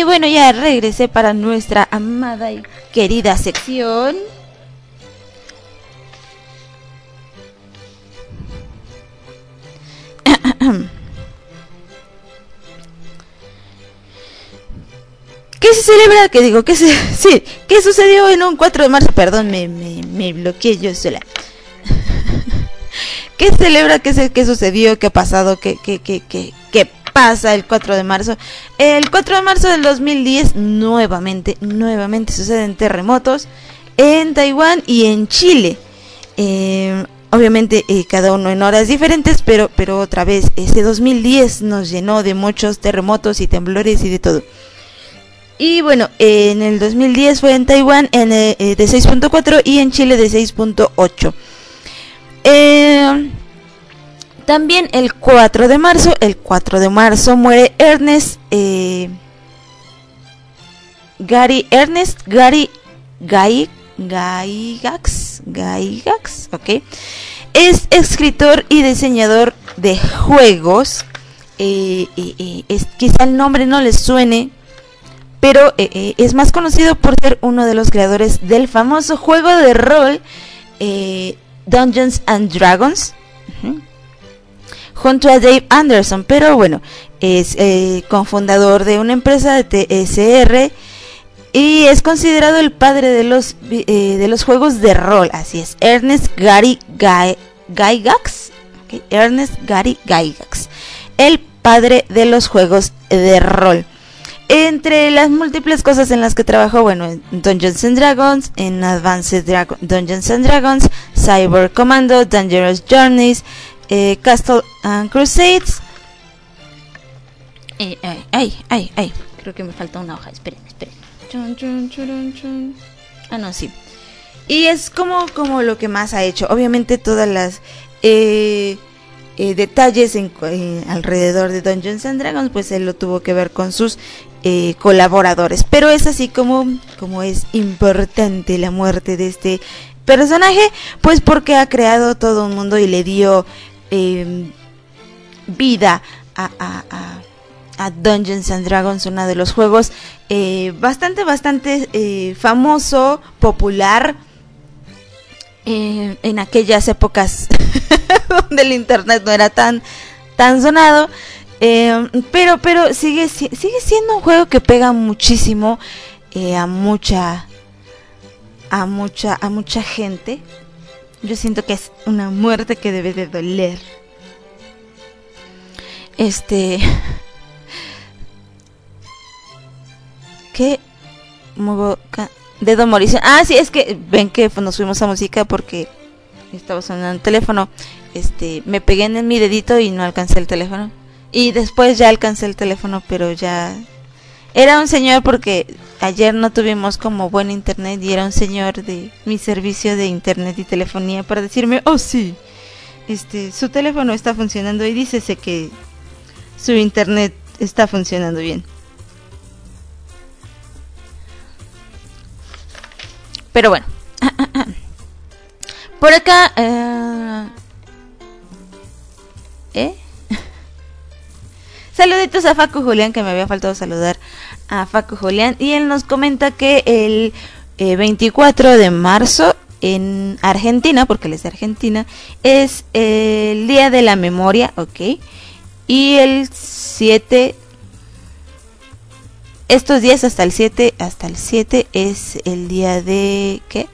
bueno, ya regresé para nuestra amada y querida sección. ¿Qué se celebra? ¿Qué digo? ¿Qué se, sí, ¿qué sucedió en un cuatro de marzo? Perdón, me, me, me bloqueé yo sola. ¿Qué celebra? ¿Qué, se, qué sucedió? ¿Qué ha pasado? ¿Qué, qué, qué, qué, qué pasa el cuatro de marzo? El cuatro de marzo del dos mil diez nuevamente, nuevamente suceden terremotos en Taiwán y en Chile. Eh, obviamente eh, cada uno en horas diferentes, pero, pero otra vez, ese dos mil diez nos llenó de muchos terremotos y temblores y de todo. Y bueno, eh, en el dos mil diez fue en Taiwán en, eh, de seis punto cuatro y en Chile de seis punto ocho. Eh, también el cuatro de marzo, el cuatro de marzo muere Ernest eh, Gary, Ernest Gary Gai, Gygax, Gygax, ok. Es escritor y diseñador de juegos. Eh, eh, eh, es, quizá el nombre no les suene, pero eh, eh, es más conocido por ser uno de los creadores del famoso juego de rol eh, Dungeons and Dragons, uh-huh, junto a Dave Anderson. Pero bueno, es eh, cofundador de una empresa de T S R y es considerado el padre de los eh, de los juegos de rol. Así es, Ernest Gary Gygax, okay, Ernest Gary Gygax, el padre de los juegos de rol. Entre las múltiples cosas en las que trabajó, bueno, en Dungeons and Dragons, en Advanced Dra- Dungeons and Dragons, Cyber Commando, Dangerous Journeys, eh, Castle and Crusades. Eh, ay, ay, ay, ay, creo que me falta una hoja, esperen, esperen. Chun, chun, chun, chun. Ah, no, sí. Y es como, como lo que más ha hecho. Obviamente todas las... Eh, Eh, detalles en, eh, alrededor de Dungeons and Dragons, pues él lo tuvo que ver con sus eh, colaboradores. Pero es así como, como es importante la muerte de este personaje, pues porque ha creado todo un mundo y le dio eh, vida a, a, a, a Dungeons and Dragons, uno de los juegos eh, bastante, bastante eh, famoso, popular. Eh, en aquellas épocas donde el internet no era tan tan sonado, eh, pero pero sigue sigue siendo un juego que pega muchísimo eh, a mucha a mucha a mucha gente. Yo siento que es una muerte que debe de doler. Este ¿qué? Mugo Dedo Mauricio. Ah, sí, es que ven que nos fuimos a música porque estaba sonando el teléfono. Este, me pegué en mi dedito y no alcancé el teléfono. Y después ya alcancé el teléfono, pero ya era un señor, porque ayer no tuvimos como buen internet y era un señor de mi servicio de internet y telefonía para decirme, oh sí, este, su teléfono está funcionando y dícese que su internet está funcionando bien. Pero bueno, por acá, eh, ¿eh? Saluditos a Facu Julián, que me había faltado saludar a Facu Julián, y él nos comenta que el eh, veinticuatro de marzo en Argentina, porque él es de Argentina, es eh, el Día de la Memoria, ok, y el siete... Estos días hasta el siete, hasta el siete es el día de ¿qué?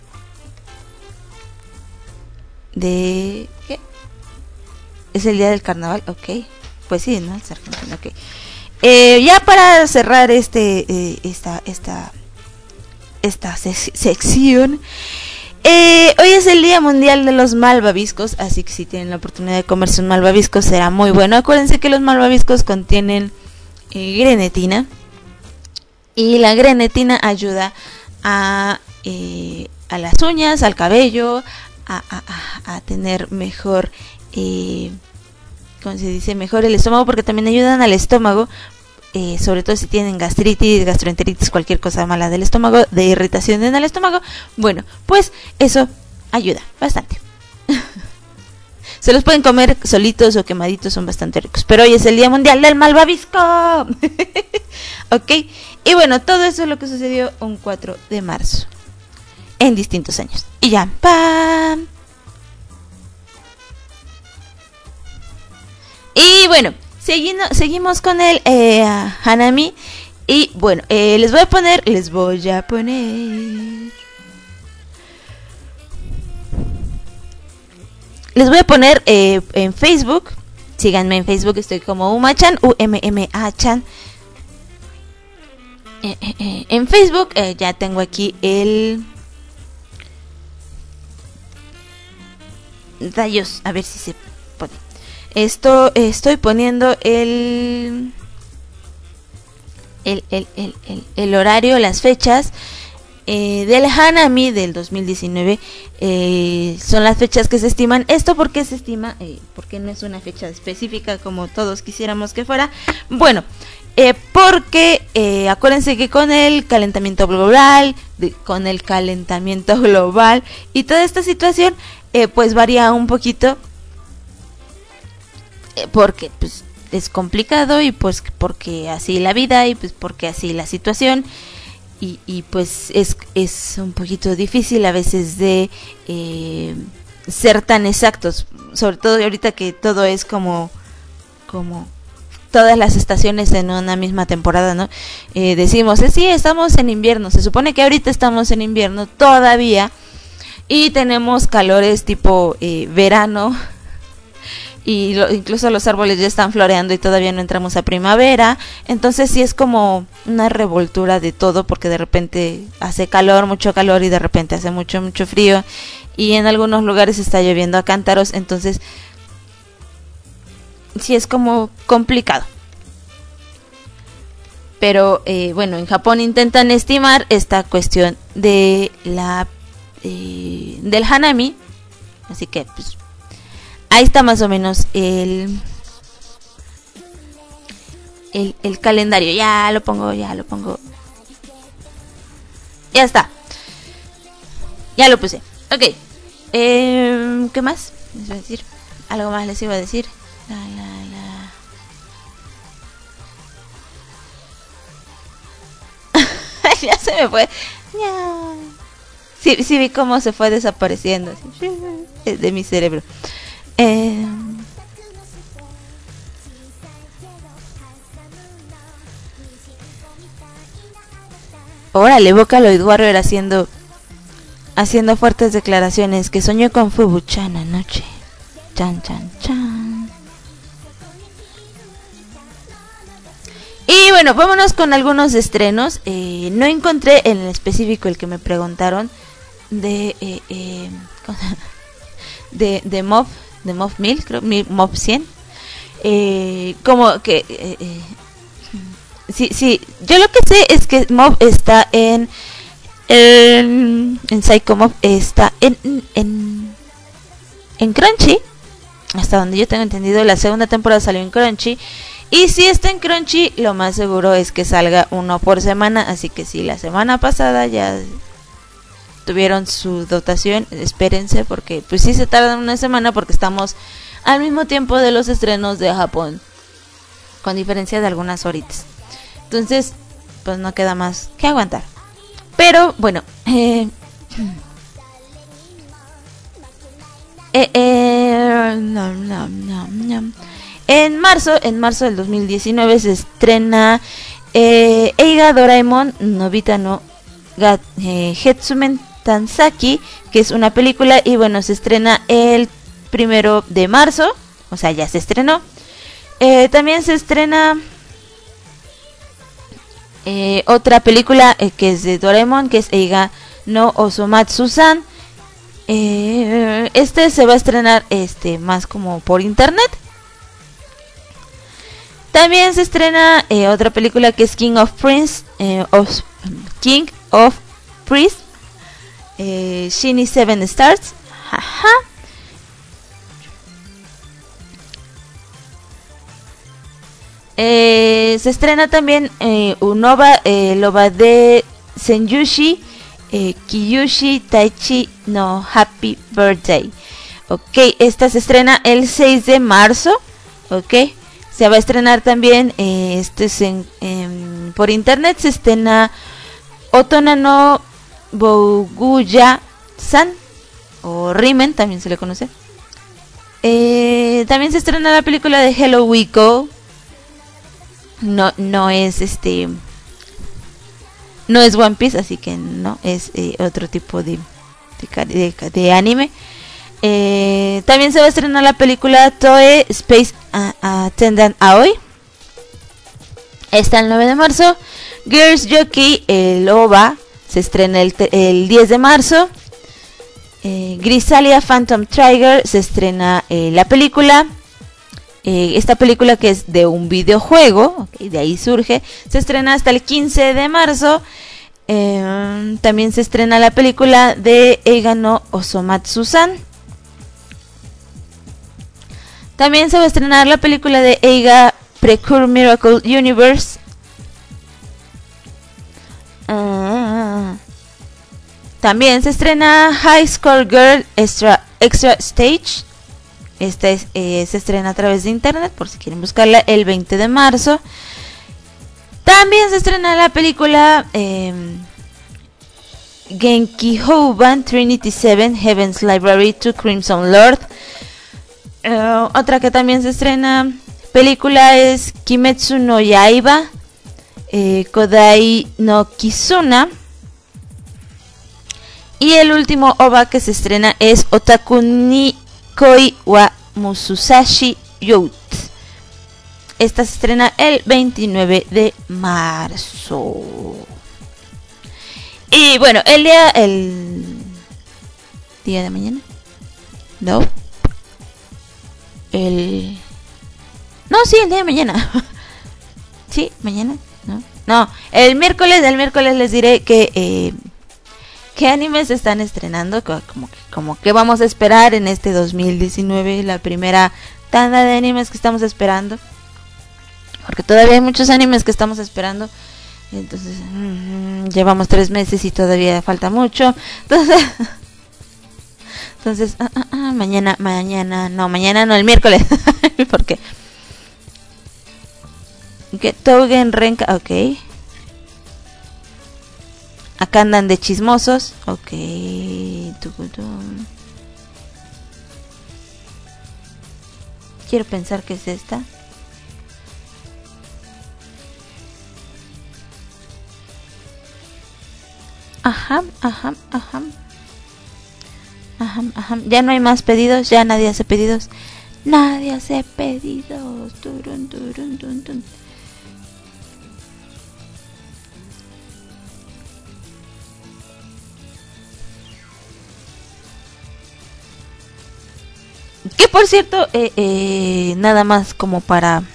De ¿qué? Es el día del carnaval, ok. Pues sí, ¿no? Es Argentina, ok. Eh, ya para cerrar este eh, esta esta esta sec- sección, eh, hoy es el Día Mundial de los Malvaviscos, así que si tienen la oportunidad de comerse un malvavisco será muy bueno. Acuérdense que los malvaviscos contienen eh, grenetina. Y la grenetina ayuda a, eh, a las uñas, al cabello, a, a, a, a tener mejor, eh, ¿cómo se dice? Mejor el estómago, porque también ayudan al estómago, eh, sobre todo si tienen gastritis, gastroenteritis, cualquier cosa mala del estómago, de irritación en el estómago. Bueno, pues eso ayuda bastante. Se los pueden comer solitos o quemaditos, son bastante ricos. Pero hoy es el Día Mundial del Malvavisco. Ok, y bueno, todo eso es lo que sucedió un cuatro de marzo en distintos años. Y ya, ¡pam! Y bueno, seguindo, seguimos con el eh, Hanami. Y bueno, eh, les voy a poner, les voy a poner... Les voy a poner eh, en Facebook. Síganme en Facebook, estoy como Umachan, U M M A Chan. Eh, eh, eh, en Facebook eh, ya tengo aquí el... Rayos, a ver si se pone. Esto, estoy poniendo el... El, el, el, el, el horario, las fechas eh, del Hanami del dos mil diecinueve. Eh, son las fechas que se estiman. ¿Esto por qué se estima? Eh, porque no es una fecha específica como todos quisiéramos que fuera. Bueno, eh, porque eh, acuérdense que con el calentamiento global, de, con el calentamiento global y toda esta situación, eh, pues varía un poquito. Eh, porque pues es complicado y pues porque así la vida y pues porque así la situación y, y pues es, es un poquito difícil a veces de eh, ser tan exactos, sobre todo ahorita que todo es como como todas las estaciones en una misma temporada, ¿no? Eh, decimos, eh, sí, estamos en invierno, se supone que ahorita estamos en invierno todavía y tenemos calores tipo eh, verano. Y lo, incluso los árboles ya están floreando y todavía no entramos a primavera. Entonces sí es como una revoltura de todo, porque de repente hace calor, mucho calor, y de repente hace mucho, mucho frío, y en algunos lugares está lloviendo a cántaros. Entonces sí es como complicado. Pero eh, bueno, en Japón intentan estimar esta cuestión de la eh, del Hanami. Así que pues ahí está más o menos el, el el calendario. Ya lo pongo, ya lo pongo. Ya está. Ya lo puse. Ok. Eh, ¿Qué más les iba a decir? Algo más les iba a decir. La, la, la. Ya se me fue. Ya. Sí, sí vi cómo se fue desapareciendo así, de mi cerebro. Eh, Órale, Vocaloid Warrior haciendo haciendo fuertes declaraciones, que soñó con Fubuchan anoche. Chan, chan, chan. Y bueno, vámonos con algunos estrenos. Eh, no encontré en específico el que me preguntaron de eh, eh, de de Mob de Mob mil, creo, Mob cien. Eh, como que eh, eh, sí, sí, yo lo que sé es que Mob está en en, en Psycho Mob está en en en Crunchy, hasta donde yo tengo entendido. La segunda temporada salió en Crunchy, y si está en Crunchy, lo más seguro es que salga uno por semana. Así que si la semana pasada ya tuvieron su dotación, espérense, porque pues sí se tardan una semana, porque estamos al mismo tiempo de los estrenos de Japón, con diferencia de algunas horitas. Entonces pues no queda más que aguantar. Pero bueno, eh, eh, eh, no, no, no, no. en marzo en marzo del dos mil diecinueve se estrena eh, Eiga Doraemon Nobita no Ga, eh, Hetsumen Tansaki, que es una película, y bueno, se estrena el primero de marzo, o sea, ya se estrenó. Eh, también se estrena eh, otra película eh, que es de Doraemon, que es Eiga no Osomatsu-san. Eh, este se va a estrenar este más como por internet. También se estrena eh, otra película que es King of Prince, eh, of, King of Priest, eh, Shinny Seven Stars. Ajá. Eh, se estrena también eh, Unova eh, Loba de Senyushi eh, Kiyushi Taichi no Happy Birthday. Ok, esta se estrena el seis de marzo. Ok, se va a estrenar también eh, este es en, en por internet se estrena Otona no Bouguya-san, o Rimen, también se le conoce. Eh, también se estrena la película de Hello We Go. No, no es este, no es One Piece, así que no es eh, otro tipo de de, de, de anime. Eh, también se va a estrenar la película Toe Space Attendant Aoi. Está el nueve de marzo. Girls Jockey, el O V A, se estrena el, el diez de marzo. Eh, Grisalia Phantom Trigger se estrena eh, la película. Eh, esta película, que es de un videojuego, okay, de ahí surge, se estrena hasta el quince de marzo. Eh, también se estrena la película de Eiga no Osomatsu-san. También se va a estrenar la película de Eiga Precure Miracle Universe. Uh, también se estrena High School Girl Extra, Extra Stage. Esta es, eh, se estrena a través de internet, por si quieren buscarla, el veinte de marzo. También se estrena la película eh, Genki Houban Trinity seven Heaven's Library to Crimson Lord. Uh, otra que también se estrena película es Kimetsu no Yaiba, eh, Kodai no Kizuna. Y el último O V A que se estrena es Otaku ni Koi wa Mususashi Youth. Esta se estrena el veintinueve de marzo. Y bueno, el día el día de mañana. No. El No, sí, el día de mañana. Sí, mañana. No. No, el miércoles, el miércoles les diré que eh, qué animes se están estrenando, como que, como que vamos a esperar en este dos mil diecinueve, la primera tanda de animes que estamos esperando, porque todavía hay muchos animes que estamos esperando. Entonces mmm, llevamos tres meses y todavía falta mucho. Entonces entonces ah, ah, ah, mañana mañana no mañana no el miércoles porque que Tougen Renka, ok. Acá andan de chismosos. Ok. Quiero pensar que es esta. Ajá, ajá, ajá. Ajá, ajá. Ya no hay más pedidos. Ya nadie hace pedidos. Nadie hace pedidos. Turun, turun, turun, turun. Que por cierto, eh, eh, nada más como para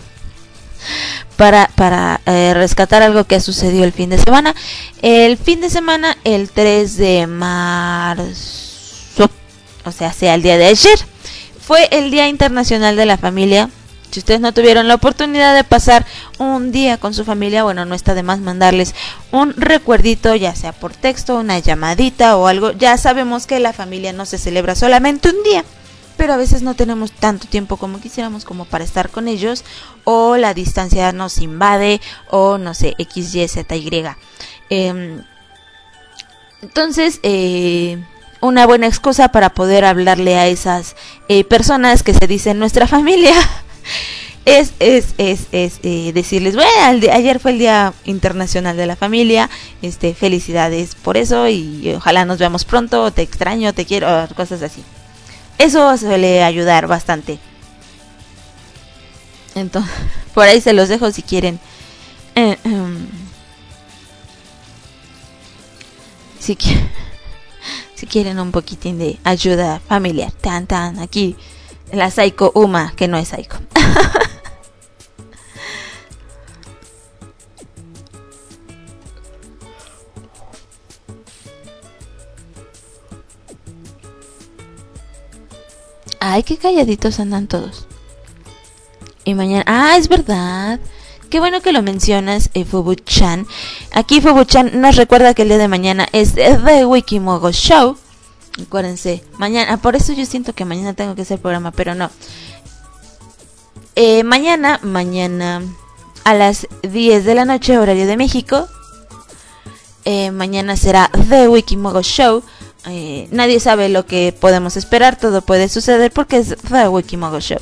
para para eh, rescatar algo que ha sucedido el fin de semana. El fin de semana, el tres de marzo, o sea, sea el día de ayer, fue el Día Internacional de la Familia. Si ustedes no tuvieron la oportunidad de pasar un día con su familia, bueno, no está de más mandarles un recuerdito, ya sea por texto, una llamadita o algo. Ya sabemos que la familia no se celebra solamente un día, pero a veces no tenemos tanto tiempo como quisiéramos como para estar con ellos, o la distancia nos invade, o no sé, X, Y, Z, Y. Eh, entonces, eh, una buena excusa para poder hablarle a esas eh, personas que se dicen nuestra familia es es es, es eh, decirles, bueno, el de, ayer fue el Día Internacional de la Familia, este, felicidades por eso y ojalá nos veamos pronto, te extraño, te quiero, cosas así. Eso suele ayudar bastante. Entonces, por ahí se los dejo si quieren. Eh, um, si, si quieren un poquitín de ayuda familiar. Tan, tan, aquí la Saiko Uma, que no es Saiko. Ay, qué calladitos andan todos. Y mañana... Ah, es verdad. Qué bueno que lo mencionas, eh, Fubu-chan. Aquí Fubu-chan nos recuerda que el día de mañana es The Wikimogo Show. Acuérdense, mañana... Por eso yo siento que mañana tengo que hacer programa, pero no. Eh, mañana, mañana... a las diez de la noche, horario de México. Eh, mañana será The Wikimogo Show. Eh, nadie sabe lo que podemos esperar, todo puede suceder porque es The Wikimogo Show.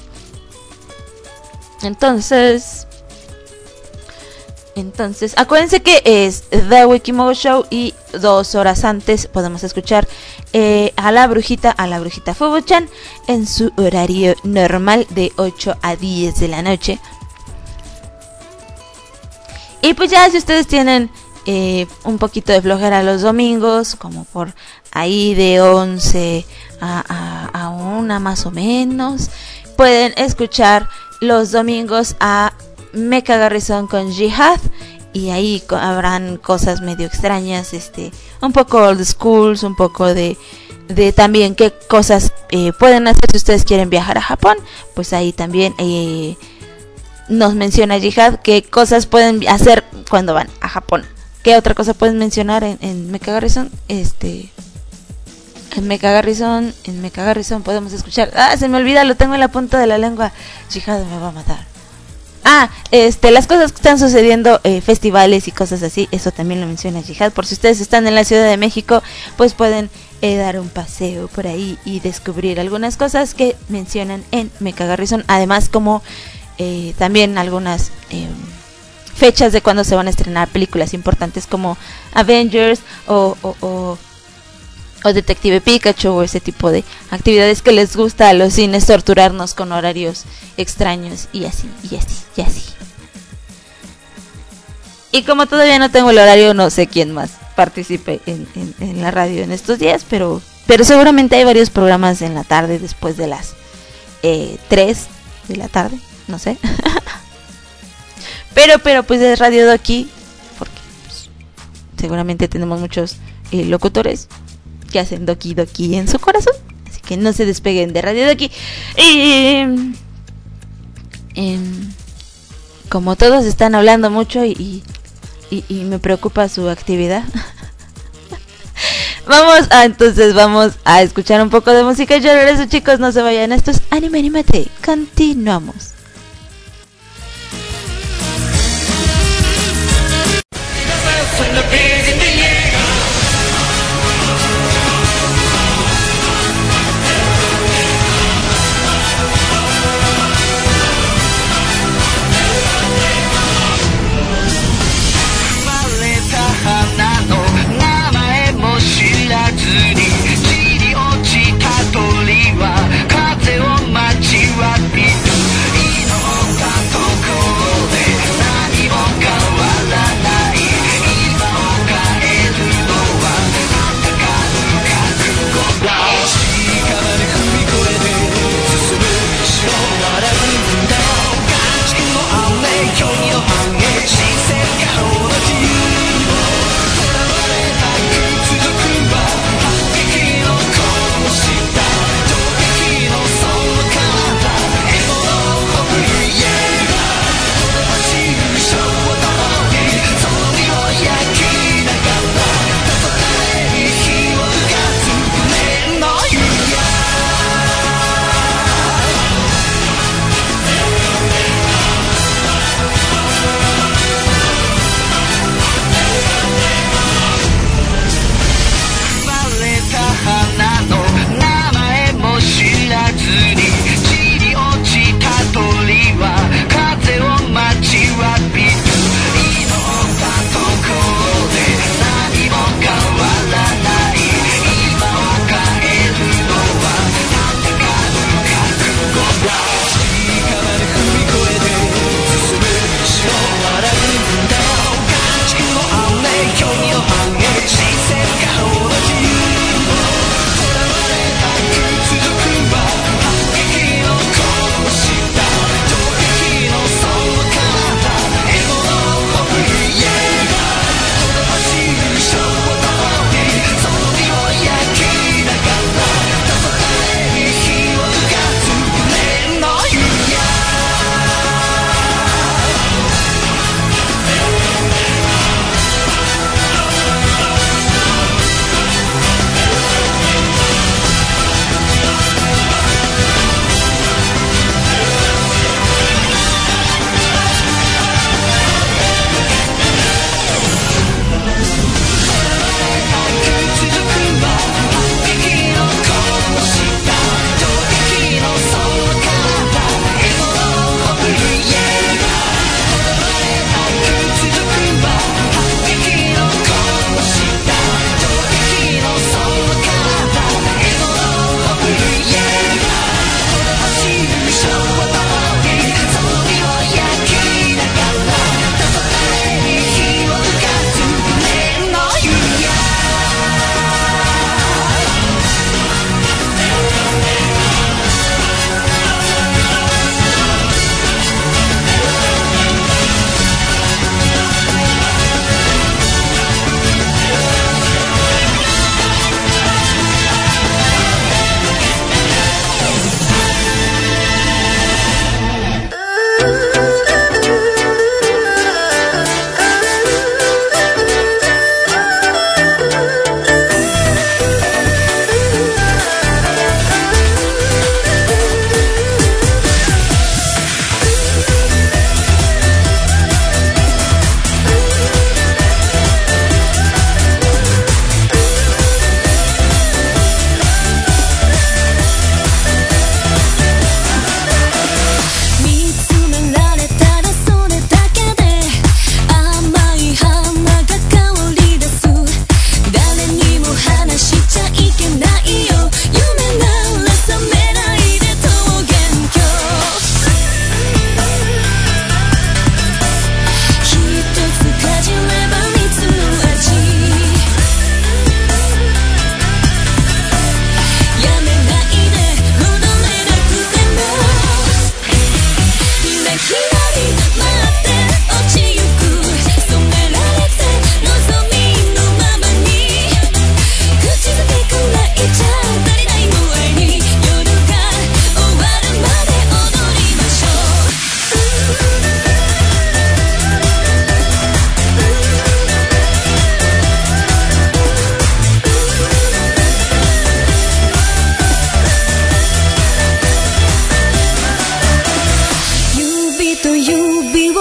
Entonces, entonces, acuérdense que es The Wikimogo Show y dos horas antes podemos escuchar eh, a la brujita, a la brujita Fubu-chan en su horario normal de ocho a diez de la noche. Y pues ya si ustedes tienen eh, un poquito de flojera los domingos, como por ahí de once a, a, a una más o menos, pueden escuchar los domingos a Mecha Garrison con Jihad, y ahí co- habrán cosas medio extrañas, este, un poco old schools, un poco de, de también qué cosas eh, pueden hacer si ustedes quieren viajar a Japón. Pues ahí también eh, nos menciona Jihad qué cosas pueden hacer cuando van a Japón. ¿Qué otra cosa pueden mencionar en, en Mecha Garrison? Este, en Mecha Garrison, en Mecha Garrison podemos escuchar. Ah, se me olvida, lo tengo en la punta de la lengua. Jihad me va a matar. Ah, este, las cosas que están sucediendo, eh, festivales y cosas así, eso también lo menciona Jihad. Por si ustedes están en la Ciudad de México, pues pueden eh, dar un paseo por ahí y descubrir algunas cosas que mencionan en Mecha Garrison. Además, como eh, también algunas eh, fechas de cuando se van a estrenar películas importantes como Avengers o, o, o, o Detective Pikachu, o ese tipo de actividades que les gusta a los cines, torturarnos con horarios extraños y así, y así, y así. Y como todavía no tengo el horario, no sé quién más participe en, en, en la radio en estos días, pero, pero seguramente hay varios programas en la tarde después de las eh, tres de la tarde, no sé. Pero, pero pues es Radio Doki, porque pues, seguramente tenemos muchos eh, locutores que hacen Doki Doki en su corazón. Así que no se despeguen de Radio Doki. Y eh, como todos están hablando mucho y, y, y me preocupa su actividad, vamos a, entonces vamos a escuchar un poco de música. Yo regreso, chicos, no se vayan. Esto es Anime Animate. Continuamos. 風を待ちわびる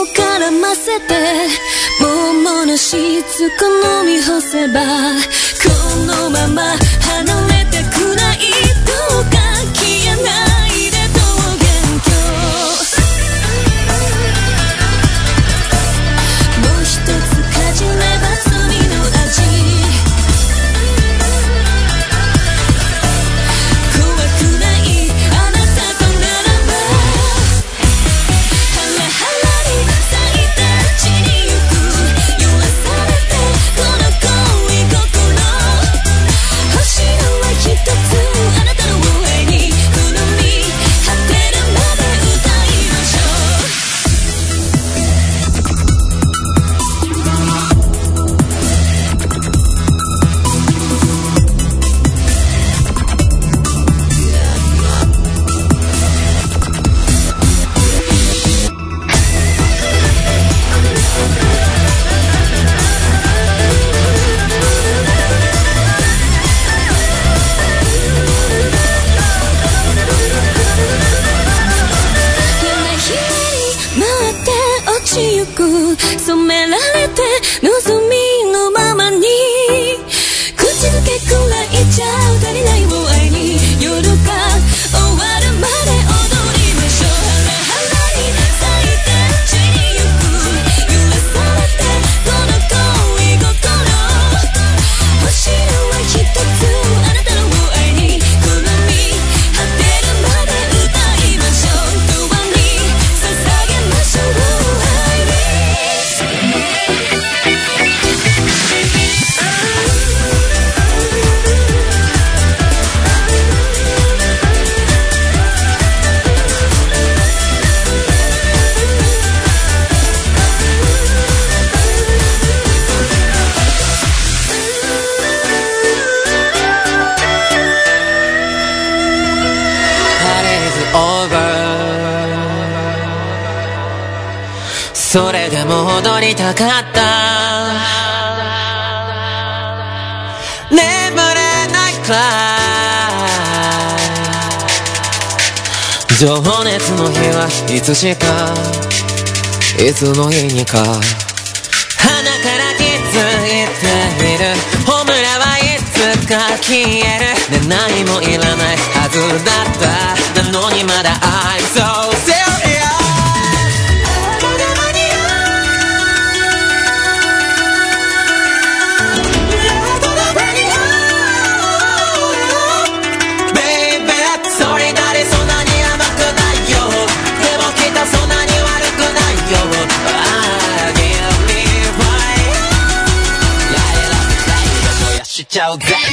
絡ませて桃のしつこ飲み干せばこのまま離れてくないどうか消えないで桃源郷もう一つかじれば罪の味怖くないあなたとならばハラハラに咲いた地に行く揺らされてこの恋心星の輪一つあなたの上にくるみ果てるまで歌いましょう染められて望みのままに口づけくらいじゃ足りないを愛に夜が終わるまで踊りましょうハラハラに咲いた地に行く揺らされてこの恋心星の輪一つあなたの愛にくるみ果てるまで歌いましょう永遠に捧げましょうそれでも踊りたかった眠れないくらい情熱の日はいつしかいつの日にか鼻から気づいているホムラはいつか消えるで何もいらないはずだったなのにまだ I'm so seriousしちゃうぜ、yeah.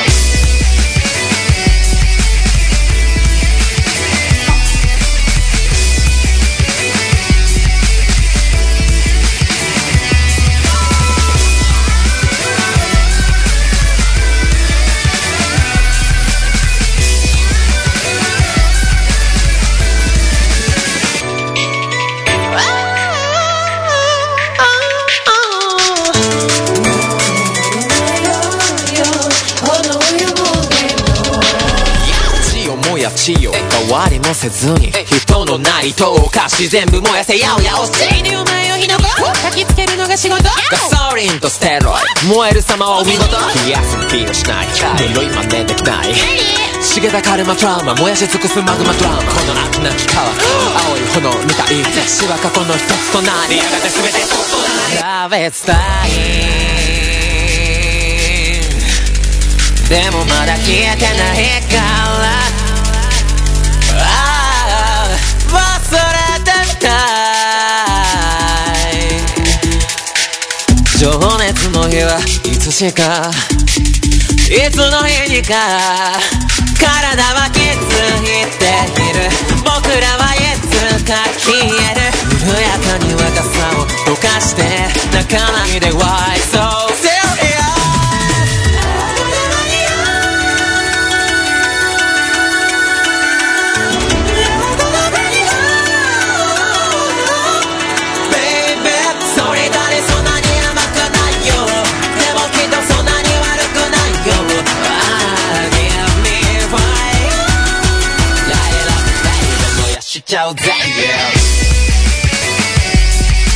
変わりもせずに人のないとおかし全部燃やせやおやおしいでお前を火の粉焚きつけるのが仕事ガソリンとステロイ燃える様はお見事冷やすにフィールしない色今ねできない茂たカルマトラウマ燃やし尽くすマグマドラマこの秋なき川青い炎みたい死は過去の一つとなりやがて全て一つとなり Love is dying でもまだ消えてないから忘れてたい情熱の日はいつしかいつの日にか体は気づいている僕らはいつか消える緩やかに若さを溶かして泣かないで Why so seriousしちゃうぜ、yeah.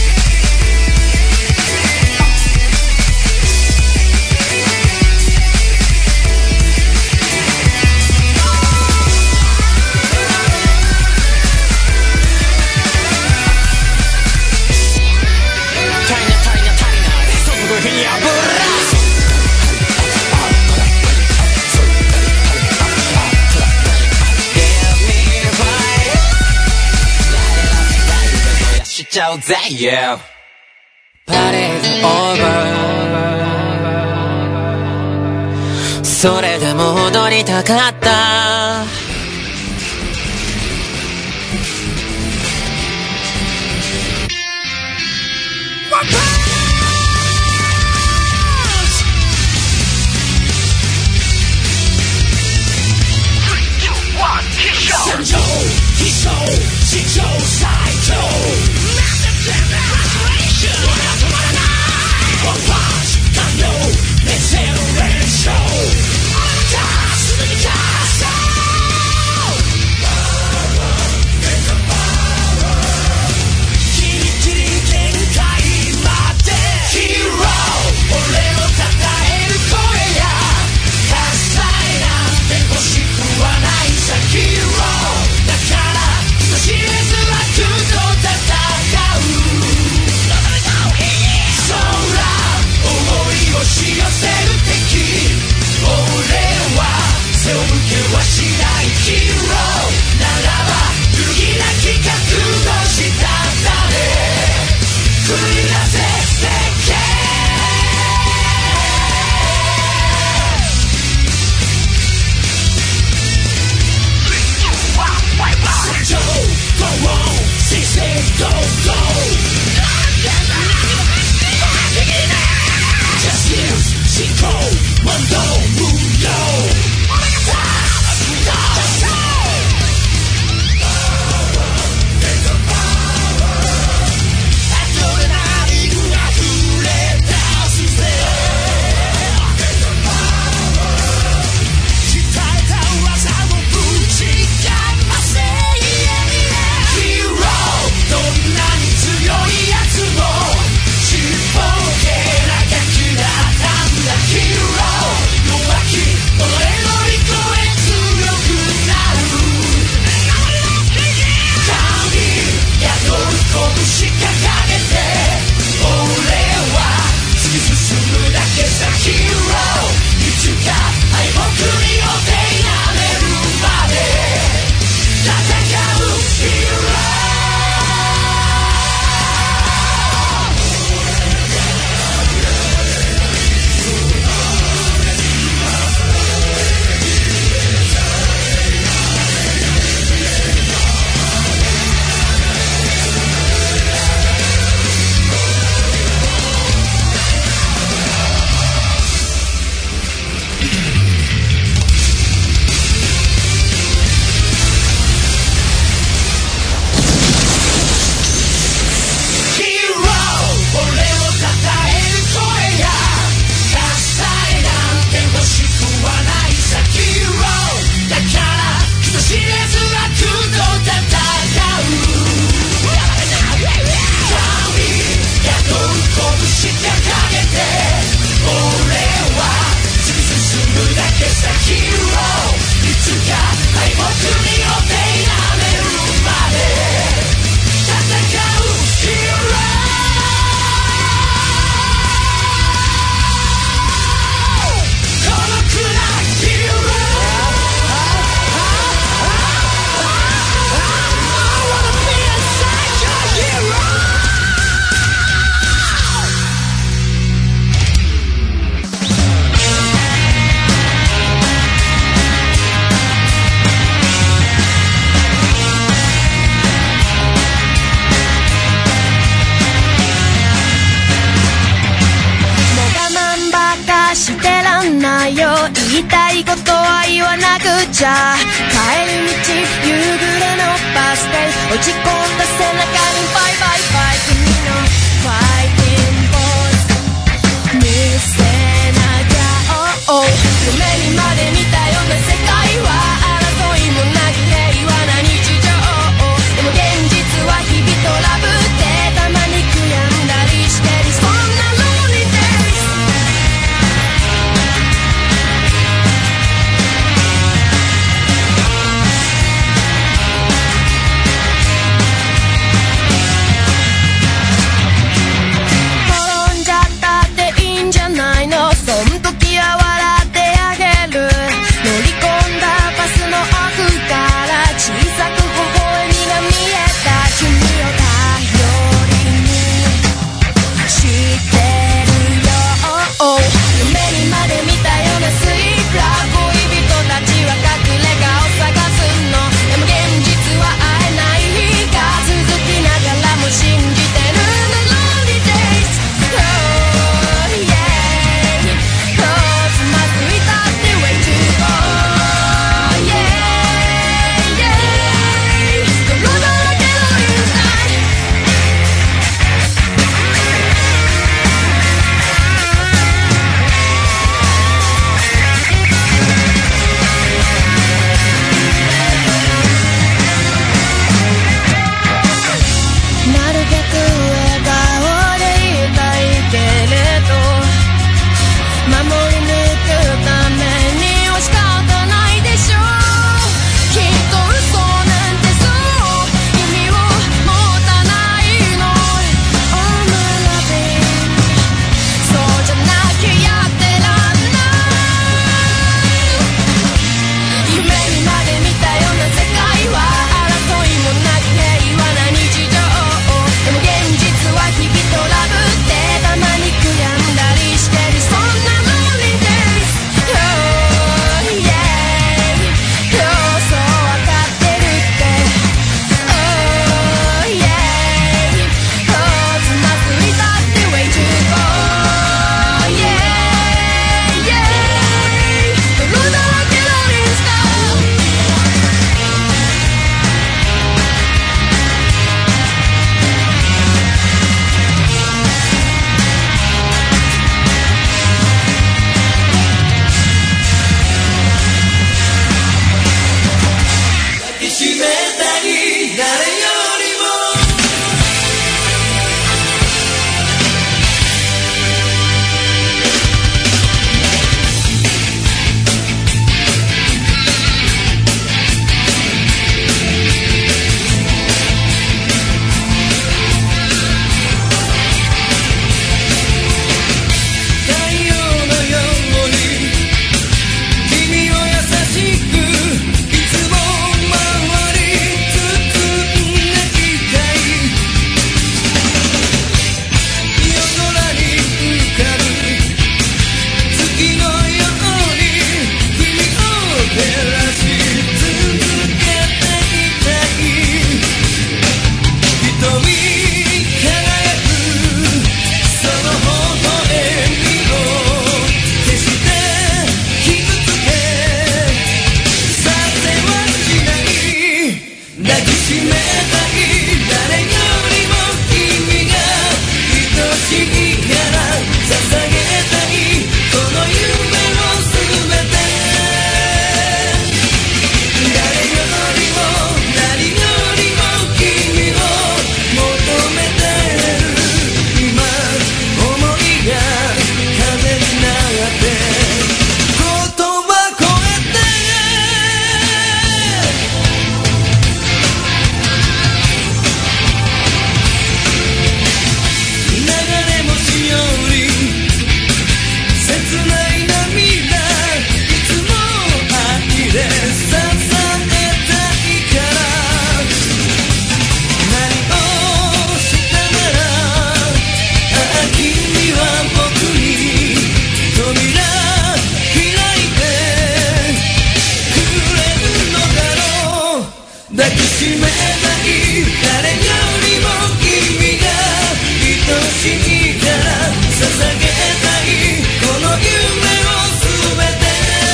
ゃうぜ Yeah パレードオーバーそれでも踊りたかった戦場、悲壮、史上最強俺は止まらないワンパンチ完了熱戦連勝俺たちすぐに勝つギリギリ限界までヒーロー俺を称える声や喝采なんて欲しくはないさヒーローだから人知れず悪と戦う空思いをし寄せる敵俺は背を向けはしないヒーローならば揺るぎなき覚悟したんだね繰り出せ世間戦場 Go on 先生 Go Go Justice 進行問答無用俺が立つんだアドレナリンが溢れ出すぜ鍛えた技をぶちかませヒーローどんなに強いやつもちっぽけなガキだったんだヒーロー弱き己の利己へ強くなる神宿る拳掲げて俺は突き進むだけさヒーローいつか敗北にお手なめるまで戦うヒーローヒーロー俺を称える声や喝采なんて欲しくはないさヒーローだから人知れず悪と戦う神宿る拳掲げて俺は突き進むだけさヒーローいつか敗北にお手なめるまで戦うヒーローこの暗いヒーロー I wanna be inside your hero もう我慢ばっかしてらんないよ言いたいことは言わなくちゃ帰り道夕暮れのバス停落ち込んだ背中にバイバイバイ君のファイティンボイス見せなきゃおうおう夢にまで見たような世界は争いもなく平和な日常でも現実は日々トラブってたまに悔やんだりしてるそんな lonely days「 しいから捧げたいこの夢をすべて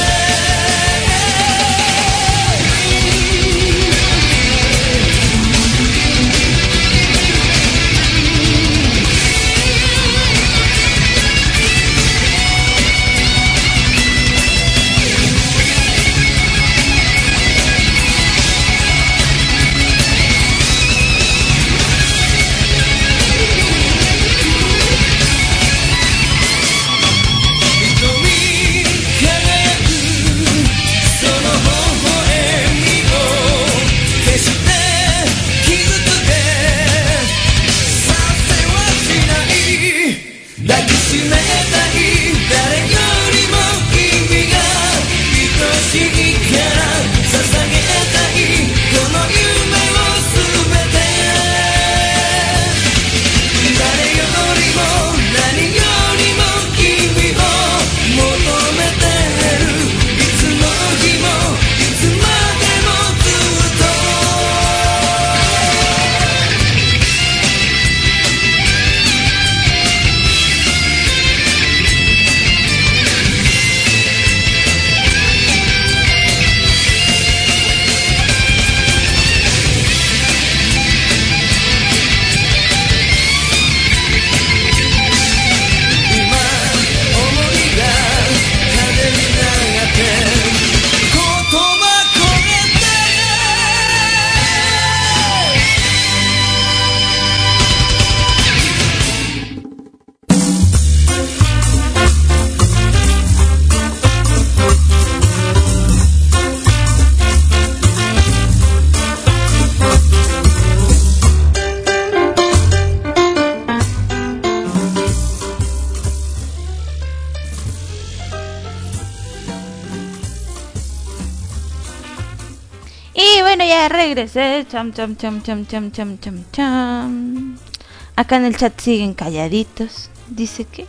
Regresé, cham cham cham cham cham cham cham cham. Acá en el chat siguen calladitos. Dice que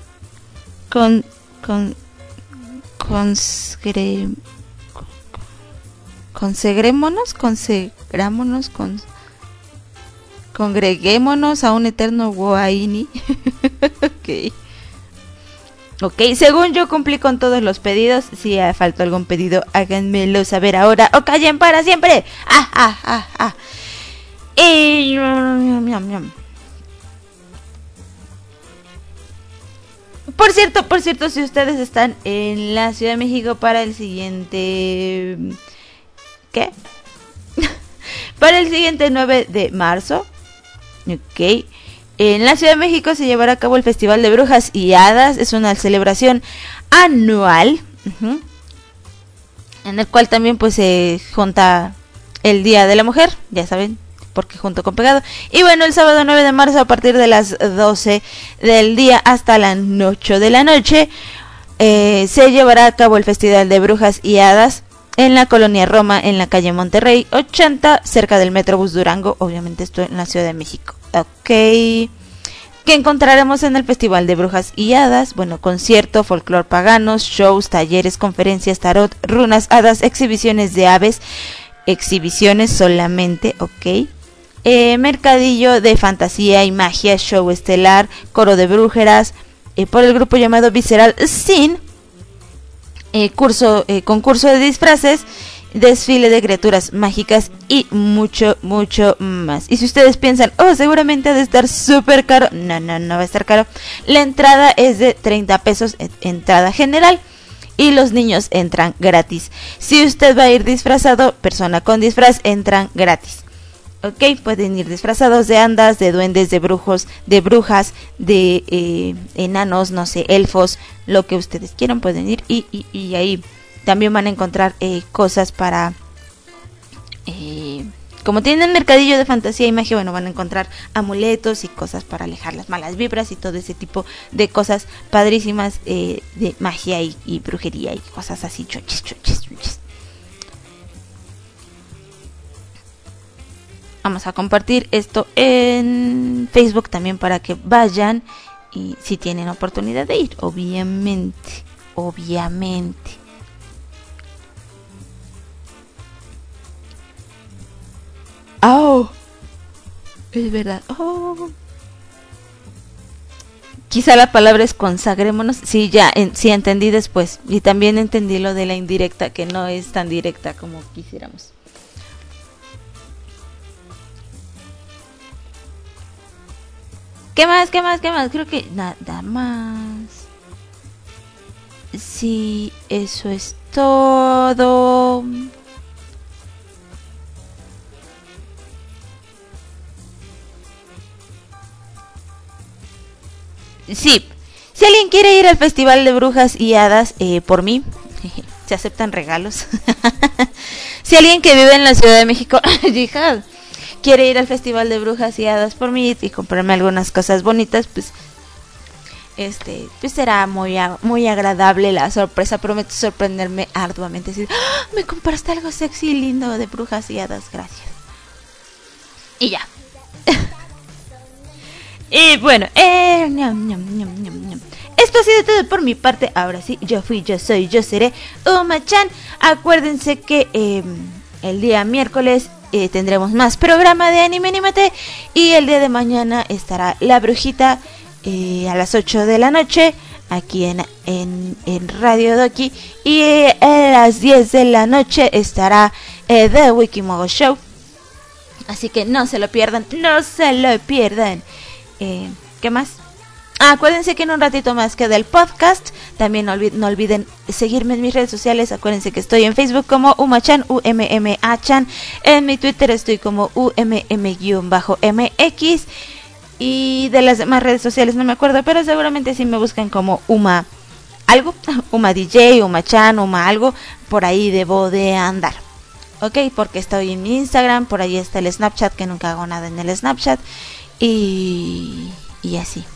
con con consegre, consegrémonos, consegrámonos, con, congreguémonos a un eterno Woaini. Ok. Ok, según yo cumplí con todos los pedidos. Si faltó algún pedido, háganmelo saber ahora o callen para siempre. Ah, ah, ah, ah. Y... Por cierto, por cierto, si ustedes están en la Ciudad de México para el siguiente... ¿Qué? Para el siguiente nueve de marzo. Ok. En la Ciudad de México se llevará a cabo el Festival de Brujas y Hadas. Es una celebración anual, uh-huh, en el cual también pues se junta el Día de la Mujer, ya saben, porque junto con pegado. Y bueno, el sábado nueve de marzo a partir de las doce del día hasta las ocho de la noche eh, se llevará a cabo el Festival de Brujas y Hadas en la colonia Roma, en la calle Monterrey ochenta, cerca del Metrobús Durango. Obviamente esto en la Ciudad de México. Ok. ¿Qué encontraremos en el Festival de Brujas y Hadas? Bueno, concierto, folclor paganos, shows, talleres, conferencias, tarot, runas, hadas, exhibiciones de aves, exhibiciones solamente, ok. Eh, mercadillo de fantasía y magia, show estelar, coro de brujeras, eh, por el grupo llamado Visceral Sin, eh, curso, eh, concurso de disfraces, desfile de criaturas mágicas y mucho, mucho más. Y si ustedes piensan, oh, seguramente ha de estar súper caro, no, no, no va a estar caro. La entrada es de treinta pesos, entrada general, y los niños entran gratis. Si usted va a ir disfrazado, persona con disfraz, entran gratis. Ok, pueden ir disfrazados de hadas, de duendes, de brujos, de brujas, de eh, enanos, no sé, elfos, lo que ustedes quieran pueden ir y, y, y ahí también van a encontrar eh, cosas para... Eh, como tienen mercadillo de fantasía y magia, bueno, van a encontrar amuletos y cosas para alejar las malas vibras y todo ese tipo de cosas padrísimas eh, de magia y, y brujería y cosas así, choches, choches, choches. Vamos a compartir esto en Facebook también para que vayan y si tienen oportunidad de ir, obviamente, obviamente. Oh, es verdad. Oh. quizá la palabra es consagrémonos. Sí, ya, en, sí entendí después. Y también entendí lo de la indirecta, que no es tan directa como quisiéramos. ¿Qué más? ¿Qué más? ¿Qué más? Creo que nada más. Sí, eso es todo. Sí, si alguien quiere ir al Festival de Brujas y Hadas, eh, por mí, se aceptan regalos. Si alguien que vive en la Ciudad de México, hija, quiere ir al Festival de Brujas y Hadas por mí y comprarme algunas cosas bonitas, pues este pues será muy muy agradable la sorpresa. Prometo sorprenderme arduamente. Decir, ¡ah! Me compraste algo sexy y lindo de Brujas y Hadas, gracias. Y ya. Y bueno, eh, ñam, ñam, ñam, ñam, ñam. Esto ha sido todo por mi parte. Ahora sí, yo fui, yo soy, yo seré Uma-chan. Acuérdense que eh, el día miércoles eh, tendremos más programa de Anime Anímate. Y el día de mañana estará La Brujita eh, a las ocho de la noche aquí en, en, en Radio Doki. Y eh, a las diez de la noche estará eh, The Wikimogo Show. Así que no se lo pierdan, no se lo pierdan. Eh, ¿Qué más? Ah, acuérdense que en un ratito más queda el podcast. También no, olvid- no olviden seguirme en mis redes sociales. Acuérdense que estoy en Facebook como Uma-chan, U M M A-chan. En mi Twitter estoy como U M M M X. Y de las demás redes sociales no me acuerdo, pero seguramente si me buscan como Uma algo, Uma D J, Uma-chan, Uma algo, por ahí debo de andar. Ok, porque estoy en mi Instagram, por ahí está el Snapchat, que nunca hago nada en el Snapchat. Y, y así.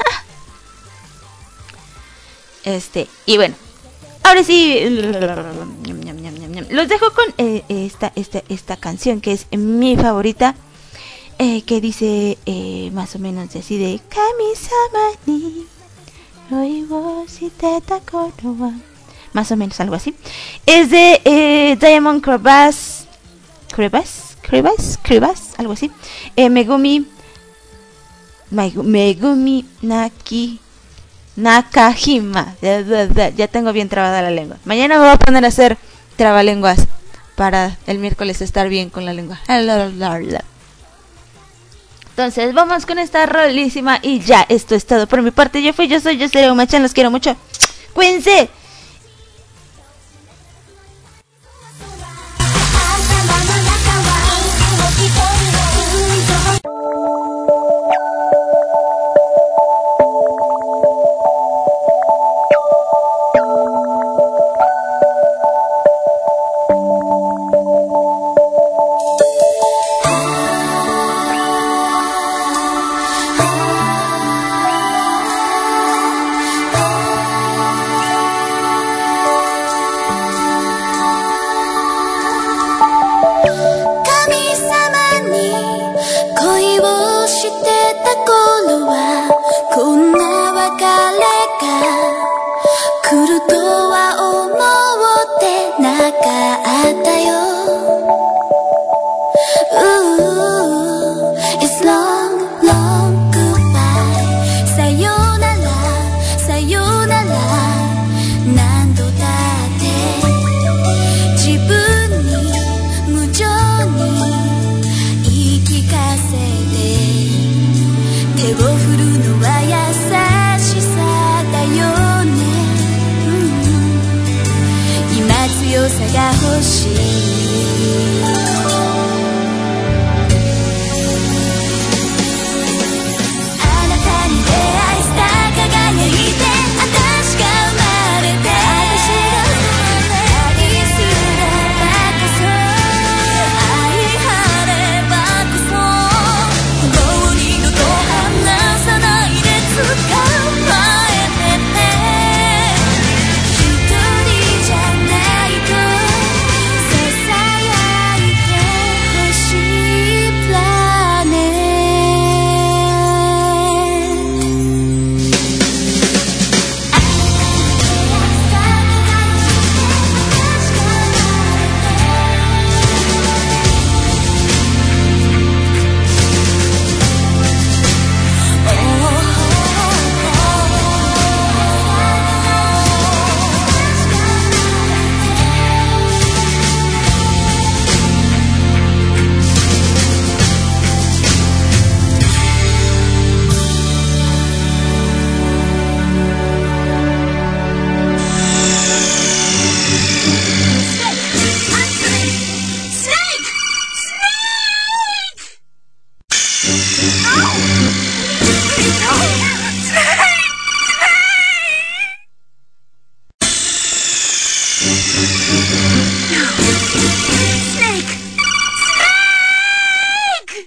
Este, y bueno, ahora sí, los dejo con eh, esta, esta, esta canción que es mi favorita, eh, que dice eh, más o menos así de Kami-sama ni roiwo shiteta koro wa, más o menos algo así. Es de eh, Diamond Crevasse, Crevasse, Crevasse, Crevasse, algo así. eh, Megumi Megumi Naki Nakajima. Ya tengo bien trabada la lengua. Mañana me voy a poner a hacer trabalenguas para el miércoles estar bien con la lengua. Entonces vamos con esta rolísima y ya, esto es todo por mi parte. Yo fui, yo soy, yo seré Uma-chan, los quiero mucho. Cuídense. Say Ah!